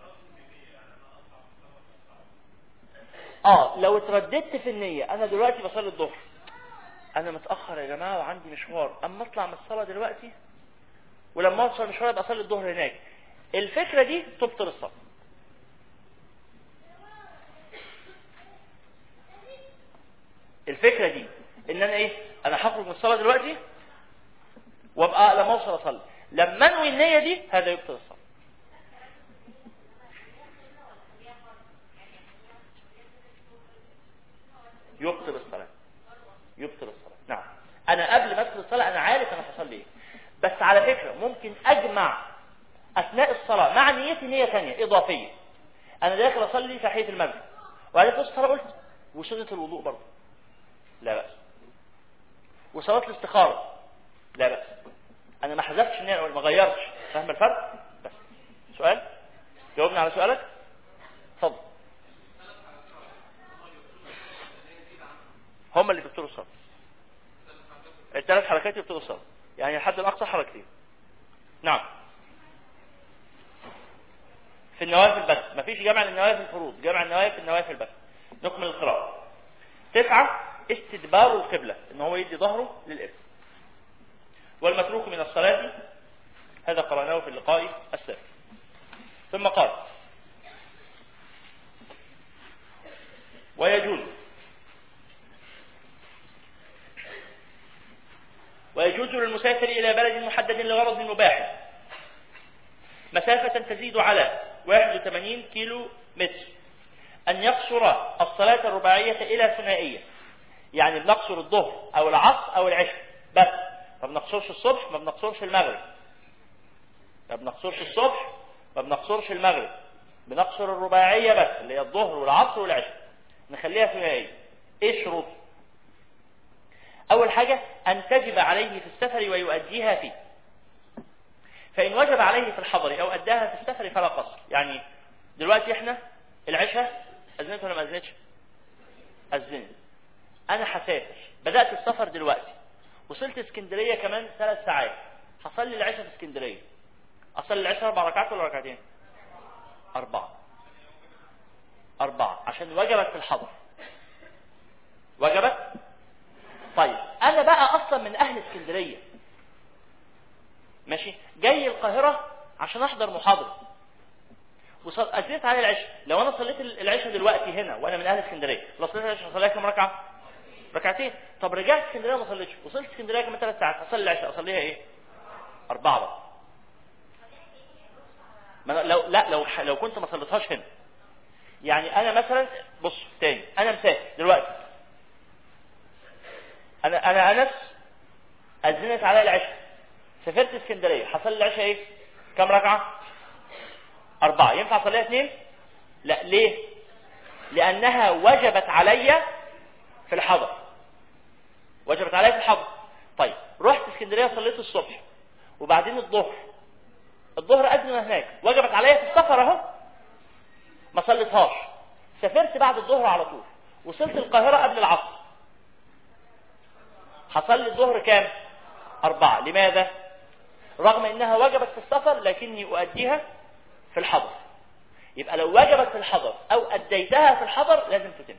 S1: اه لو اترددت في النية، انا دلوقتي بصلي الظهر، انا متأخر يا جماعة وعندي مشوار، اما اطلع من الصلاة دلوقتي ولما اوصل مشوار ابقى اصلي الظهر هناك، الفكرة دي تبطل الصلاة. الفكرة دي ان انا ايه، انا هخرج من الصلاة دلوقتي وابقى لما اوصل اصلي، لما انوي النية دي هذا يبطل الصلاة. يبطل الصلاة، يبطل الصلاة. نعم انا قبل ما ادخل الصلاة انا عارف انا هصلي ايه، بس على فكرة ممكن اجمع اثناء الصلاة مع نيتي نية ثانية اضافية. انا داخل اصلي تحية المسجد وبعدين في الصلاة قلت وسنة الوضوء برضه لا بأس، وصلاة الاستخارة لا بأس، انا ما حذفتش النية ولا ما غيرتش. فاهم الفرق؟ بس سؤال جاوبنا على سؤالك. اتفضل. هم اللي بيبطلوا الصلاة. الثلاث حركات يبطلوا الصلاة، يعني الحد الأقصى حركتين. نعم. في النوافل بس، مفيش جمع للنوافل الفروض، جمع النوافل النوافل بس. نكمل القراءة. تسعة استدبار القبلة، ان هو يدي ظهره للقبلة. والمتروك من الصلاة هذا قرأناه في اللقاء السابق. ثم قال ويجوز ويجوز للمسافر إلى بلد محدد لغرض مباح مسافة تزيد على واحد وثمانين كيلو متر أن يقصر الصلاة الرباعية إلى ثنائية، يعني بنقصر الظهر أو العصر أو العشاء بس، ما بنقصرش الصبح، ما بنقصرش المغرب، ما بنقصرش الصبح، ما بنقصرش المغرب، بنقصر الرباعية بس اللي هي الظهر والعصر والعشاء، نخليها ثنائية. إيه الشروط؟ أول حاجة أن تجب عليه في السفر ويؤديها فيه، فإن وجب عليه في الحضر أو أداها في السفر فلا قصر. يعني دلوقتي إحنا العشاء أذنت ولا ما أذنتش؟ أذنت. أنا حسافر، بدأت السفر دلوقتي، وصلت اسكندرية كمان ثلاث ساعات، هصلي العشاء في اسكندرية. أصلي العشاء أربع ركعات ولا ركعتين؟ أربعة. أربعة عشان وجبت في الحضر. وجبت؟ طيب أنا بقى أصلا من أهل اسكندرية، ماشي، جاي القاهرة عشان أحضر محاضرة، وأذنت على العشاء. لو أنا صليت العشاء دلوقتي هنا وأنا من أهل اسكندرية، لو صليت العشاء هصليها كم ركعة؟ ركعتين. طب رجعت اسكندرية وما صليتش، وصلت اسكندرية كمان ثلاث ساعات، أصلي العشاء أصليها إيه؟ أربعة بقى. ما لو لا لو لو كنت ما صليتهاش هنا، يعني أنا مثلا بص تاني، أنا مسافر دلوقتي، أنا أنا أنس أذنت على العشاء، سافرت اسكندرية، حصل العشاء إيه؟ كم ركعة؟ أربعة. ينفع أصليها اثنين؟ لا. ليه؟ لأنها وجبت علي في الحضر، وجبت علي في الحضر. طيب رحت اسكندرية صليت الصبح، وبعدين الظهر، الظهر أذن هناك، وجبت علي في السفر أهو، ما صليتهاش. سافرت بعد الظهر على طول، وصلت القاهرة قبل العصر، حصل لي الظهر كام؟ أربعة. لماذا؟ رغم إنها وجبت في السفر لكني أؤديها في الحضر. يبقى لو وجبت في الحضر أو أديتها في الحضر لازم تتم.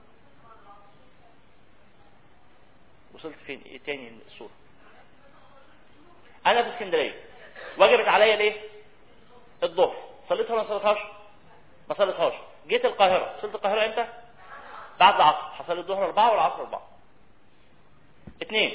S1: وصلت فين؟ إيه تاني الصورة؟ أنا في اسكندرية، وجبت عليا ليه؟ الظهر، صليتها ولا ما صليتهاش؟ ما صليتهاش. جيت القاهرة، وصلت القاهرة إمتى؟ بعد العصر، حصل الظهر أربعة والعصر أربعة. اثنين.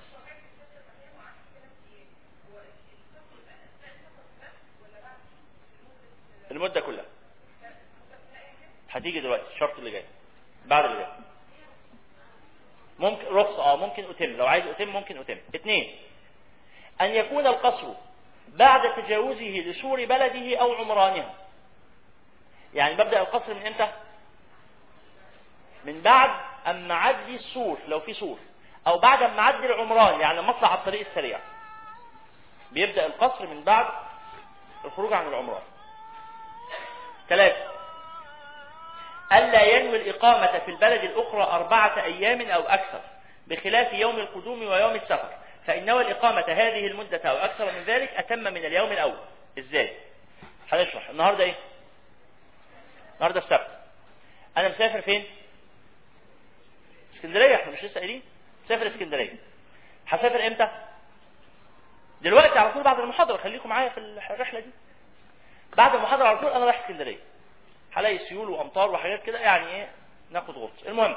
S1: المدة كلها هتيجي دلوقتي، الشرط اللي جاي بعد اللي جاي. ممكن رخصة، اه ممكن أتم، لو عايز أتم ممكن أتم. اثنين، أن يكون القصر بعد تجاوزه لسور بلده أو عمرانها. يعني ببدأ القصر من امتى؟ من بعد أما عدي السور لو في سور، أو بعد أما عدي العمران، يعني لما أطلع على الطريق السريع. بيبدأ القصر من بعد الخروج عن العمران. ثلاثة، ألا ينوي الإقامة في البلد الأخرى أربعة أيام أو أكثر، بخلاف يوم القدوم ويوم السفر، فإن نوى الإقامة هذه المدة أو أكثر من ذلك أتم من اليوم الأول. إزاي؟ هنشرح. النهاردة إيه؟ النهاردة السبت، أنا مسافر فين؟ اسكندرية، احنا مش لسه قايلين؟ مسافر اسكندرية. هسافر إمتى؟ دلوقتي على طول بعد المحاضرة، خليكم معايا في الرحلة دي. بعد المحاضرة على طول أنا رايح اسكندرية، هلاقي سيول وأمطار وحاجات كده، يعني إيه ناخد غطس. المهم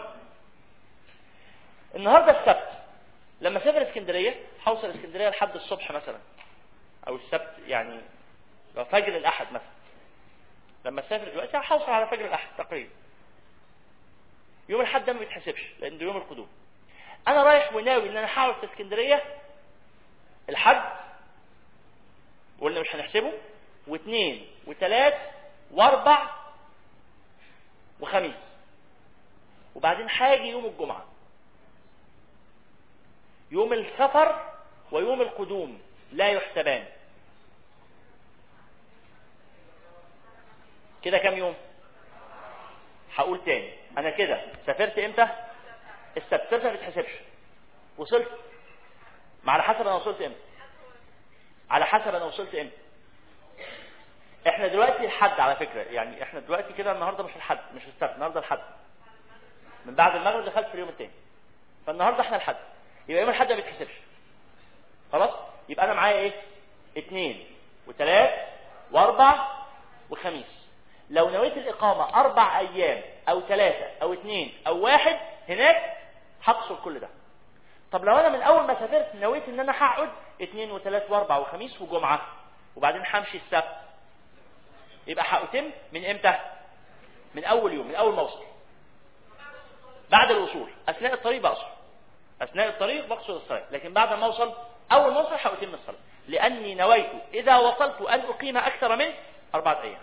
S1: النهاردة السبت، لما اسافر اسكندرية هوصل اسكندرية لحد الصبح مثلا، أو السبت يعني لو فجر الأحد مثلا. لما اسافر دلوقتي هوصل على فجر الأحد تقريبا. يوم الأحد ده ما بيتحسبش لأن ده يوم القدوم. أنا رايح وناوي إن أنا هقعد في اسكندرية الحد، ولا مش هنحسبه، واثنين وثلاث واربع وخميس، وبعدين هاجي يوم الجمعة. يوم السفر ويوم القدوم لا يحسبان. كده كم يوم؟ هقول تاني، انا كده سافرت امتى؟ السبت. السبت ما بتحسبش. وصلت ما على حسب انا وصلت امتى، على حسب انا وصلت امتى. احنا دلوقتي الحد على فكره، يعني احنا دلوقتي كده النهارده مش الحد، مش السبت، النهارده الحد. من بعد المغرب دخلت في اليوم الثاني، فالنهارده احنا الحد، يبقى يوم الحد ما بيتحسبش. خلاص؟ يبقى انا معايا ايه؟ اثنين وثلاث واربع وخميس. لو نويت الاقامه اربع ايام او ثلاثه او اثنين او واحد هناك هقصر كل ده. طب لو انا من اول ما سافرت نويت ان انا هقعد اثنين وثلاث واربع وخميس وجمعه وبعدين همشي السبت، يبقى هأتم من امتى؟ من اول يوم، من اول ما اوصل. بعد الوصول، اثناء الطريق بقصر، اثناء الطريق بقصر الصلاه، لكن بعد ما اوصل اول ما اوصل هأتم الصلاه، لاني نويت اذا وصلت ان اقيم اكثر من اربعه ايام.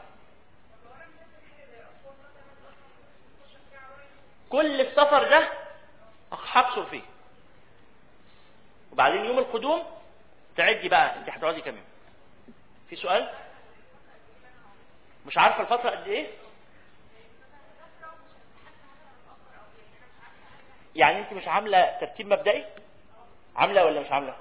S1: كل السفر ده هقصر فيه، وبعدين يوم القدوم تعدي بقى انت هتقعدي كام يوم. في سؤال؟ مش عارفه الفتره قد ايه؟ يعني انت مش عامله ترتيب مبدئي؟ عامله ولا مش عامله؟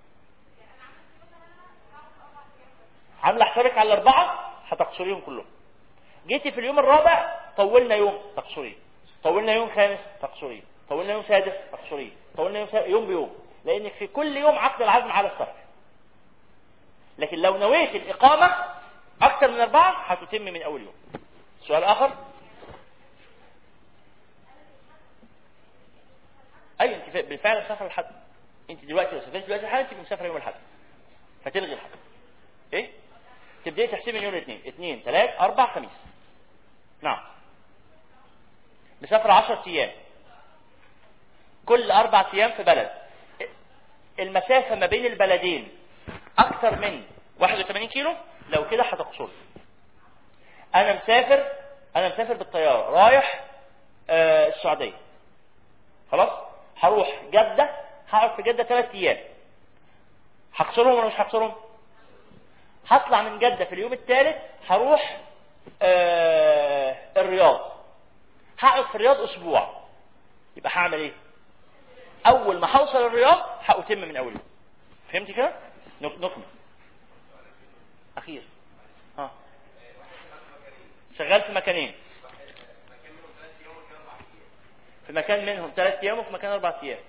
S1: عامله حسابك على الاربعه هتقصريهم كلهم. جيتي في اليوم الرابع طولنا يوم تقصريه، طولنا يوم خامس تقصريه، طولنا يوم سادس تقصريه، طولنا يوم سادس، يوم بيوم، لانك في كل يوم عقد العزم على السفر. لكن لو نويت الاقامه اكثر من اربعه هتتم من اول يوم. سؤال اخر؟ اي انت بالفعل مسافره الحد. انت دلوقتي لو سافرت دلوقتي الحد انت مسافره يوم الحد، فتلغي الحد. ايه؟ تبداي تحسبي من يوم الاثنين، اثنين ثلاث اربع خميس. نعم. مسافره عشرة ايام، كل اربع ايام في بلد. المسافه ما بين البلدين اكثر من واحد وثمانين كيلو، لو كده هتقصر. انا مسافر انا مسافر بالطياره رايح آه السعوديه، خلاص؟ هروح جده، هقعد في جده ثلاث ايام، هقصرهم ولا مش هقصرهم؟ هطلع من جده في اليوم الثالث هروح آه الرياض، هقعد في الرياض اسبوع. يبقى هعمل ايه؟ اول ما هوصل الرياض هأتم من اول يوم. فهمتي كده؟ نكمل. اخير ها شغال في مكانين، في مكان منهم ثلاث ايام وفي مكان اربع ايام.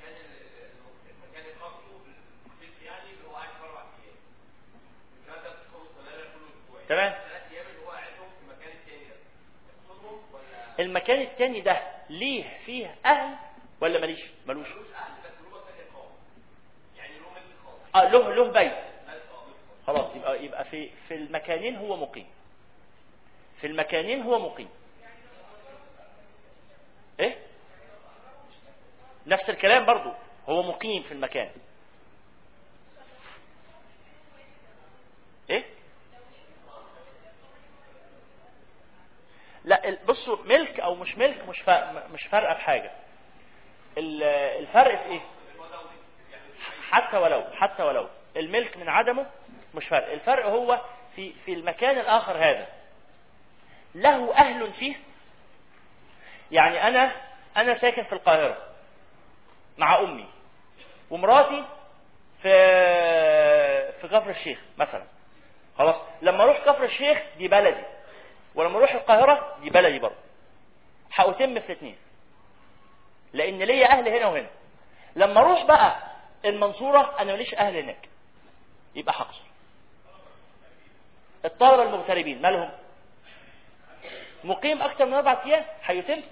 S1: تمام. المكان الثاني ده ليه فيه اهل ولا ماليش؟ ملوش. اه له له بيت. خلاص يبقى يبقى في في المكانين هو مقيم. في المكانين هو مقيم. ايه؟ نفس الكلام برضو، هو مقيم في المكان. ايه؟ لا بصوا، ملك او مش ملك مش مش فارقه في حاجه. الفرق في ايه؟ حتى ولو حتى ولو الملك من عدمه مش فرق. الفرق هو في في المكان الاخر هذا له اهل فيه. يعني انا انا ساكن في القاهره مع امي، ومراتي في في كفر الشيخ مثلا. خلاص، لما اروح كفر الشيخ دي بلدي، ولما اروح القاهره دي بلدي برضه. هأتم في الاثنين لان ليا اهل هنا وهنا. لما اروح بقى المنصوره انا ماليش اهل هناك، يبقى هقصر. الطلبه المغتربين مالهم؟ مقيم اكثر من اربع ايام هيتم.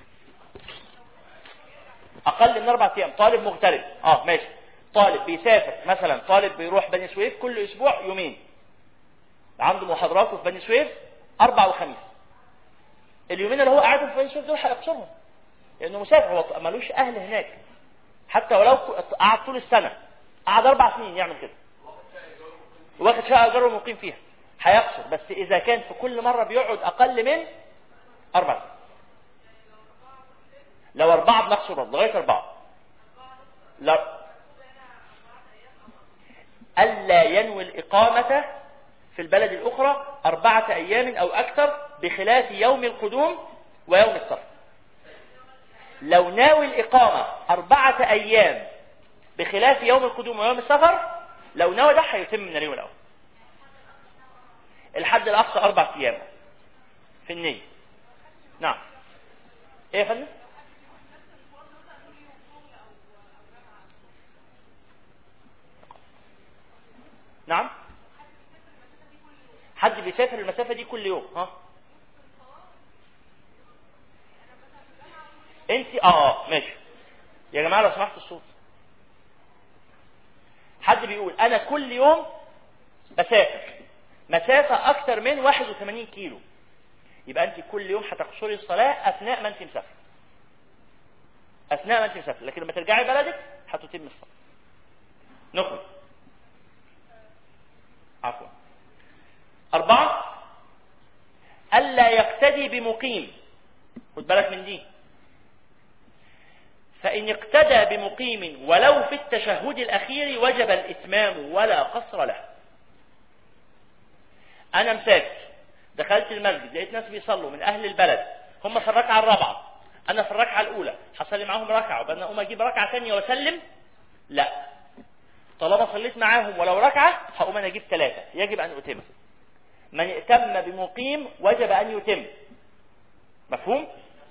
S1: اقل من اربع ايام طالب مغترب اه ماشي. طالب بيسافر مثلا، طالب بيروح بني سويف كل اسبوع يومين، عنده محاضراته في بني سويف اربع وخميس. اليومين اللي هو قاعدهم في بني سويف دول هيقصرهم لانه مسافر، هو ملوش اهل هناك. حتى ولو قعد طول السنه، قعد اربع سنين يعمل كده، واخد شقه ايجار ومقيم فيها، هيقصر. بس اذا كان في كل مره بيقعد اقل من اربع سنين. لو اربعه بنقصر لغايه اربعه. لا، الا ينوي الاقامه في البلد الاخرى اربعه ايام او اكثر بخلاف يوم القدوم ويوم السفر. لو ناوي الاقامه اربعه ايام بخلاف يوم القدوم ويوم السفر لو نوى ده هيتم من اليوم الاول. الحد الاقصى اربع ايام في النية. نعم. ايه يا فندم؟ نعم. حد بيسافر المسافة دي كل يوم. ها انت اه ماشي يا جماعة لو سمحت الصوت. حد بيقول انا كل يوم بسافر مسافة اكتر من واحد وثمانين كيلو، يبقى انت كل يوم هتقصري الصلاة اثناء ما انت مسافر، اثناء ما انت مسافر، لكن لما ترجعي بلدك هتتم الصلاة. نخرج. عفوا. أربعة، ألا يقتدي بمقيم. خد بالك من دي. فإن اقتدى بمقيم ولو في التشهد الأخير وجب الإتمام ولا قصر له. أنا مسافر دخلت المسجد لقيت ناس بيصلوا من أهل البلد، هم في الركعة الرابعة، أنا في الركعة الأولى، هصلي معاهم ركعة وبعدين أقوم أجيب ركعة ثانية وأسلم؟ لا، طالما صليت معاهم ولو ركعة هقوم أنا أجيب ثلاثة، يجب أن أتم. من ائتم بمقيم وجب أن يتم. مفهوم؟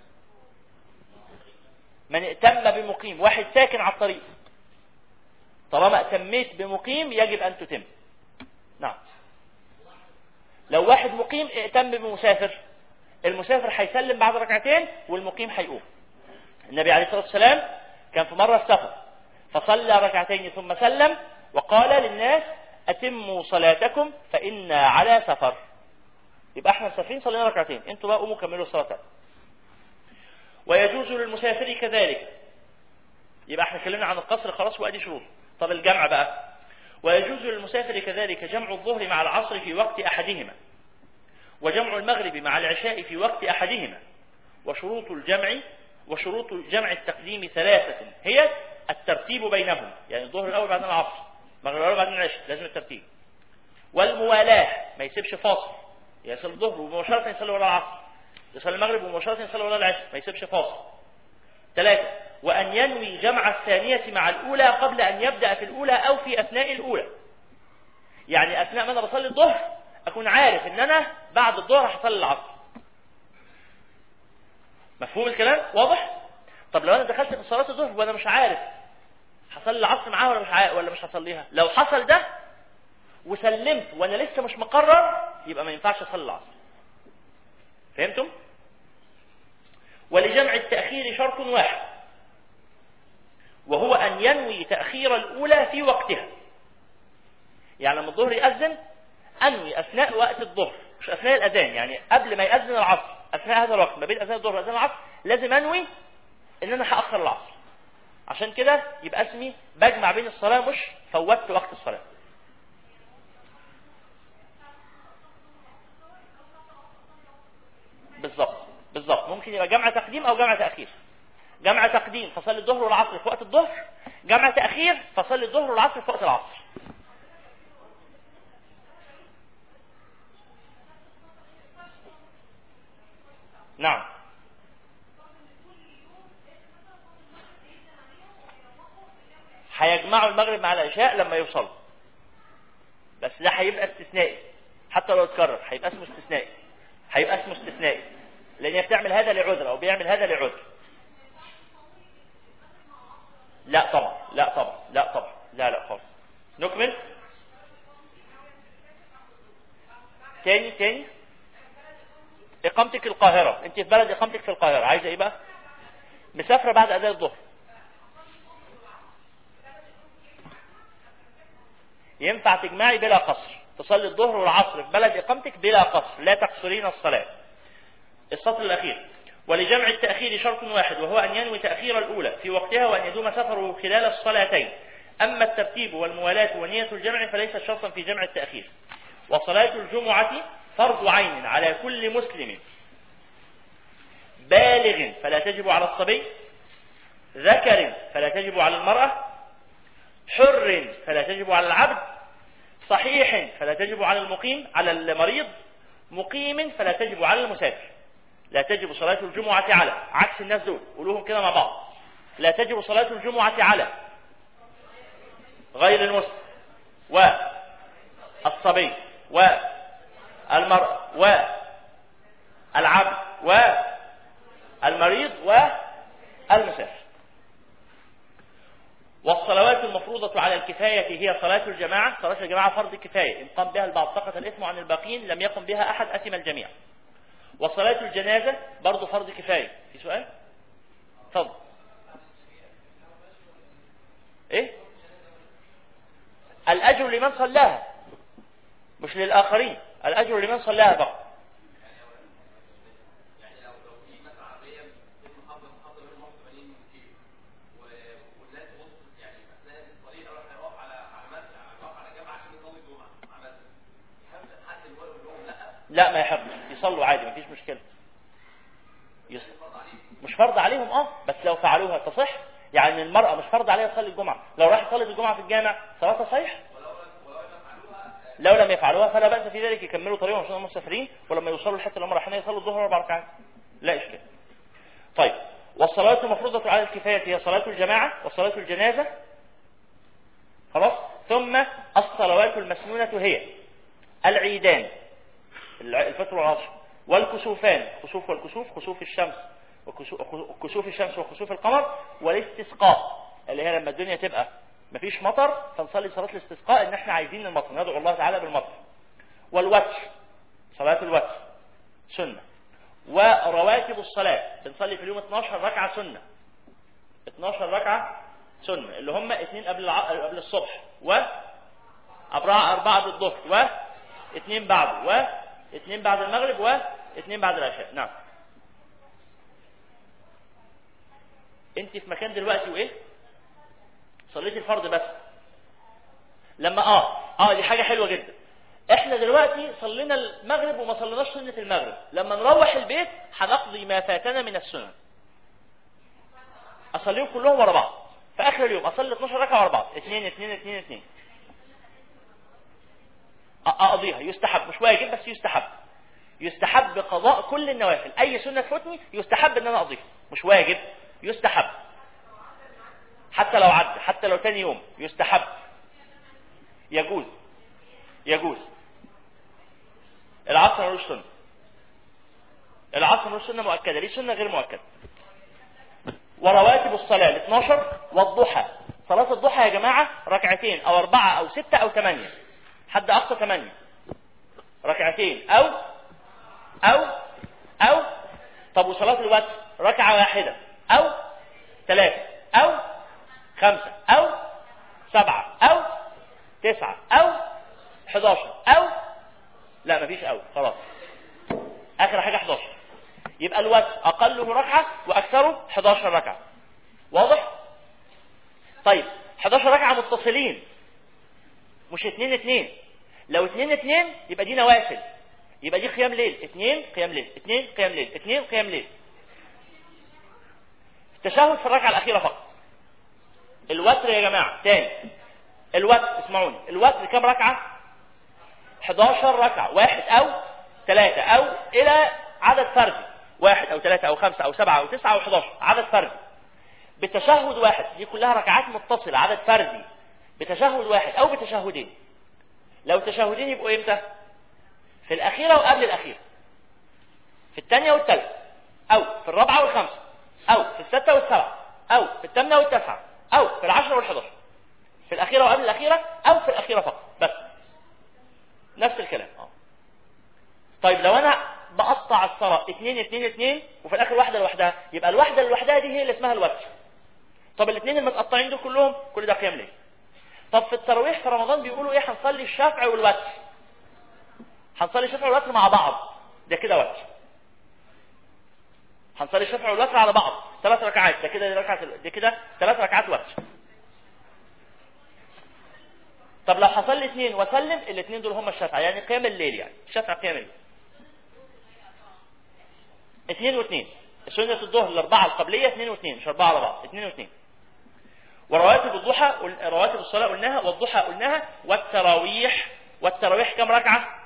S1: من ائتم بمقيم، واحد ساكن على الطريق، طالما ائتميت بمقيم يجب أن تتم. نعم. لو واحد مقيم ائتم بمسافر، المسافر هيسلم بعد ركعتين والمقيم هيقوم. النبي عليه الصلاة والسلام كان في مرة السفر فصلى ركعتين ثم سلم وقال للناس أتموا صلاتكم فإنا على سفر. يبقى احنا مسافرين صلينا ركعتين، انتوا بقى قوموا كملوا الصلاة. ويجوز للمسافر كذلك. يبقى احنا اتكلمنا عن القصر خلاص وادي شروط. طب الجمع بقى. ويجوز للمسافر كذلك جمع الظهر مع العصر في وقت احدهما، وجمع المغرب مع العشاء في وقت احدهما. وشروط الجمع وشروط جمع التقديم ثلاثة هي الترتيب بينهم، يعني الظهر الاول بعدين العصر، المغرب الاول بعدين العشاء، لازم الترتيب. والموالاة، ما يسيبش فاصل، يصلي الظهر ومباشرة يصلي ولا العصر، يصلي المغرب ومباشرة يصلي ولا العشاء، ما يسيبش فاصل. ثلاثة، وأن ينوي جمع الثانية مع الأولى قبل أن يبدأ في الأولى أو في أثناء الأولى. يعني أثناء ما أنا بصلي الظهر أكون عارف إن أنا بعد الظهر هصلي العصر. مفهوم الكلام؟ واضح؟ طب لو أنا دخلت في صلاة الظهر وأنا مش عارف هصلي العصر معاها ولا مش عارف ولا مش هصليها، لو حصل ده وسلمت وأنا لسه مش مقرر يبقى ما ينفعش أصلي العصر. فهمتم؟ ولجمع التأخير شرط واحد، وهو أن ينوي تأخير الأولى في وقتها. يعني لما الظهر يأذن أنوي أثناء وقت الظهر، مش أثناء الأذان، يعني قبل ما يأذن العصر، أثناء هذا الوقت ما بين أذان الظهر وأذان العصر لازم أنوي إن أنا هأخر العصر. عشان كده يبقى اسمي بجمع بين الصلاة مش فوتت وقت الصلاة. بالضبط بالضبط. ممكن يبقى جمع تقديم أو جمع تأخير. جمع تقديم فصلي الظهر والعصر في وقت الظهر، جمع تأخير فصلي الظهر والعصر في وقت العصر. نعم. هيجمعوا المغرب مع العشاء لما يوصلوا، بس ده هيبقى استثنائي، حتى لو اتكرر هيبقى اسمه استثنائي، هيبقى اسمه استثنائي لان هي بتعمل هذا لعذر او بيعمل هذا لعذر. لا طبعا لا طبعا لا طبعا لا لا خالص. نكمل تاني تاني. اقامتك القاهرة، انت في بلد اقامتك في القاهرة، عايزة ايه بقى؟ مسافرة بعد اذان الظهر، ينفع تجمعي بلا قصر، تصلي الظهر والعصر في بلد اقامتك بلا قصر، لا تقصرين الصلاة. السطر الاخير. ولجمع التأخير شرط واحد، وهو أن ينوي تأخير الأولى في وقتها وأن يدوم سفره خلال الصلاتين. أما الترتيب والموالاة ونية الجمع فليس شرطا في جمع التأخير. وصلاة الجمعة فرض عين على كل مسلم بالغ فلا تجب على الصبي، ذكر فلا تجب على المرأة، حر فلا تجب على العبد، صحيح فلا تجب على المقيم على المريض، مقيم فلا تجب على المسافر. لا تجب صلاة الجمعة على، عكس الناس دول قولوهم كده مع بعض، لا تجب صلاة الجمعة على غير المسلم والصبي والمرأة والعبد والمريض والمسافر. والصلوات المفروضة على الكفاية هي صلاة الجماعة. صلاة الجماعة فرض كفاية، إن قام بها البعض سقط الإثم عن الباقين، لم يقم بها أحد أثم الجميع. وصلاة الجنازة برضو فرض كفاية. في سؤال؟ تفضل. إيه؟ الأجر لمن صلاها مش للآخرين، الأجر لمن صلاها فقط. لا ما يحبش، يصلوا عادي مفيش مشكلة. يصل. مش فرض عليهم اه بس لو فعلوها تصح. يعني المرأة مش فرض عليها تصلي الجمعة، لو راح تصلي الجمعة في الجامع صلاتها صحيح. لو لم يفعلوها فلا بأس في ذلك، يكملوا طريقهم عشان هم مسافرين، ولما يوصلوا الحتة اللي هم رايحين يصلوا الظهر أربع ركعات لا إشكال. طيب والصلاة المفروضة على الكفاية هي صلاة الجماعة وصلاة الجنازة. خلاص. ثم الصلوات المسنونة هي العيدان الفطر والعصر والكسوفان، خسوف والكسوف، خسوف الشمس وكسوف الشمس وخسوف القمر، والاستسقاء اللي هي لما الدنيا تبقى مفيش مطر فنصلي صلاة الاستسقاء ان احنا عايزين المطر، ندعو الله تعالى بالمطر. والوتر صلاة الوتر سنة. ورواتب الصلاة بنصلي في اليوم اثناشر ركعة سنة، اثناشر ركعة سنة اللي هم اثنين قبل الع... قبل الصبح وأربعة بعد الظهر واثنين بعد واثنين بعد المغرب واثنين بعد العشاء. نعم. انت في مكان دلوقتي وايه صليتي الفرض بس لما اه اه دي حاجة حلوة جدا. احنا دلوقتي صلينا المغرب وما صليناش سنة المغرب، لما نروح البيت هنقضي ما فاتنا من السنن، اصليهم كلهم ورا بعض في اخر اليوم، اصلي اثناشر ركعة ورا بعض اثنين اثنين اثنين اثنين اقضيها. يستحب مش واجب بس يستحب، يستحب قضاء كل النوافل. اي سنة تفوتني يستحب ان انا اقضيها، مش واجب يستحب. حتى لو عد، حتى لو تاني يوم يستحب، يجوز يجوز. العصر ملوش سنة، العصر ملوش سنة مؤكدة، ليه سنة غير مؤكدة. ورواتب الصلاة ال اثناشر والضحى. صلاة الضحى يا جماعة ركعتين او اربعة او ستة او ثمانية، حد اقصى ثمانية ركعتين او او او طب وصلاة الوتر ركعة واحدة او ثلاثة او خمسة او سبعة او تسعة او حداشر او لا مفيش او خلاص اخر حاجة حداشر. يبقى الوتر اقله ركعة واكثره حداشر ركعة. واضح؟ طيب حداشر ركعة متصلين مش اتنين اتنين. لو اتنين اتنين يبقى دي نوافل، يبقى دي قيام ليل، اتنين قيام ليل، اتنين قيام ليل، اتنين قيام ليل. التشهد في الركعة الأخيرة فقط. الوتر يا جماعة تاني، الوتر اسمعوني، الوتر كم ركعة؟ حداشر ركعة، واحد أو ثلاثة أو إلى عدد فردي، واحد أو ثلاثة أو خمسة أو سبعة أو تسعة أو حداشر، عدد فردي. بتشهد واحد، دي كلها ركعات متصلة عدد فردي، بتشهد واحد أو بتشهدين. لو تشهدين يبقوا إمتى؟ في الأخيرة وقبل الأخيرة، في الثانية والثالثة، أو في الرابعة والخامسة، أو في الستة والسبعة، أو في الثامنة والتاسعة، أو في العشرة والحداشر، في الأخيرة وقبل الأخيرة، أو في الأخيرة فقط بس. نفس الكلام. أه. طيب لو أنا بقطع الصلاة اثنين اثنين اثنين وفي الآخر واحدة لوحدها، يبقى الواحدة لوحدها دي هي اللي اسمها الوتر. طب الاثنين المتقطعين دول كلهم كل ده قيام ليل. طب في التراويح في رمضان بيقولوا ايه؟ هنصلي الشفع والوتر، هنصلي الشفع والوتر مع بعض، ده كده وتر. هنصلي الشفع والوتر على بعض ثلاث ركعات، ده كده ركعه، ده كده ثلاث ركعات وتر. طب لو هصلي اثنين واسلم، الاثنين دول هم الشفع، يعني قيام الليل، يعني الشفع قيام الليل. اثنين واثنين، سنة الظهر الاربعه القبليه اثنين واثنين، مش اربعه على بعض، اثنين واثنين. ورواتب الضحى، رواتب الصلاه قلناها، والضحى قلناها، والتراويح. والتراويح كم ركعه؟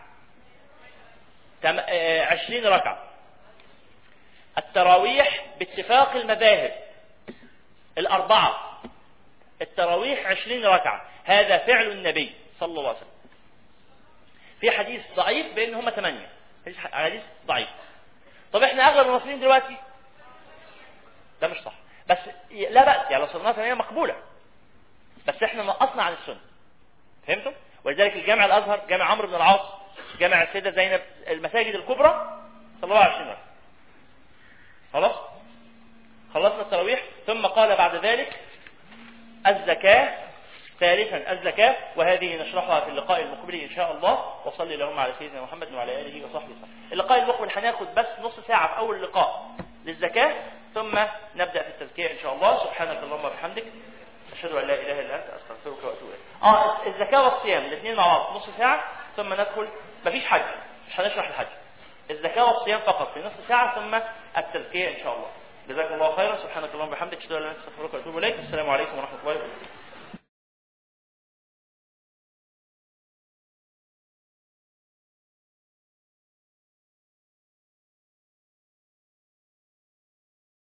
S1: عشرين ركعه. التراويح باتفاق المذاهب الاربعه، التراويح عشرين ركعه. هذا فعل النبي صلى الله عليه وسلم. في حديث ضعيف بان هم ثمانية، حديث ضعيف. طب احنا اغلب المصريين دلوقتي ده مش صح، بس لا بأس يعني لو صرنا ثمانية مقبولة، بس احنا نقصنا عن السنة. فهمتم؟ ولذلك الجامع الازهر، جامع عمرو بن العاص، جامع السيدة زينب، المساجد الكبرى صلى الله عليه وسلم. خلاص خلصنا التراويح. ثم قال بعد ذلك الزكاة ثالثا الزكاة، وهذه نشرحها في اللقاء المقبل إن شاء الله. وصلي اللهم على سيدنا محمد وعلى آله وصحبه وسلم. اللقاء المقبل هناخد بس نص ساعة في أول لقاء للزكاة، ثم نبدأ في التزكية إن شاء الله. سبحانك اللهم وبحمدك، أشهد أن لا إله إلا أنت، أستغفرك وأتوب إليك. آه الزكاة والصيام الاثنين مع بعض نص ساعة، ثم ندخل. مفيش حج، مش هنشرح الحج، الزكاة والصيام فقط في نص ساعة، ثم التزكية إن شاء الله. جزاكم الله خيرا. سبحانك اللهم وبحمدك، أشهد أن لا إله إلا أنت، أستغفرك وأتوب إليك. السلام عليكم ورحمة الله وبركاته.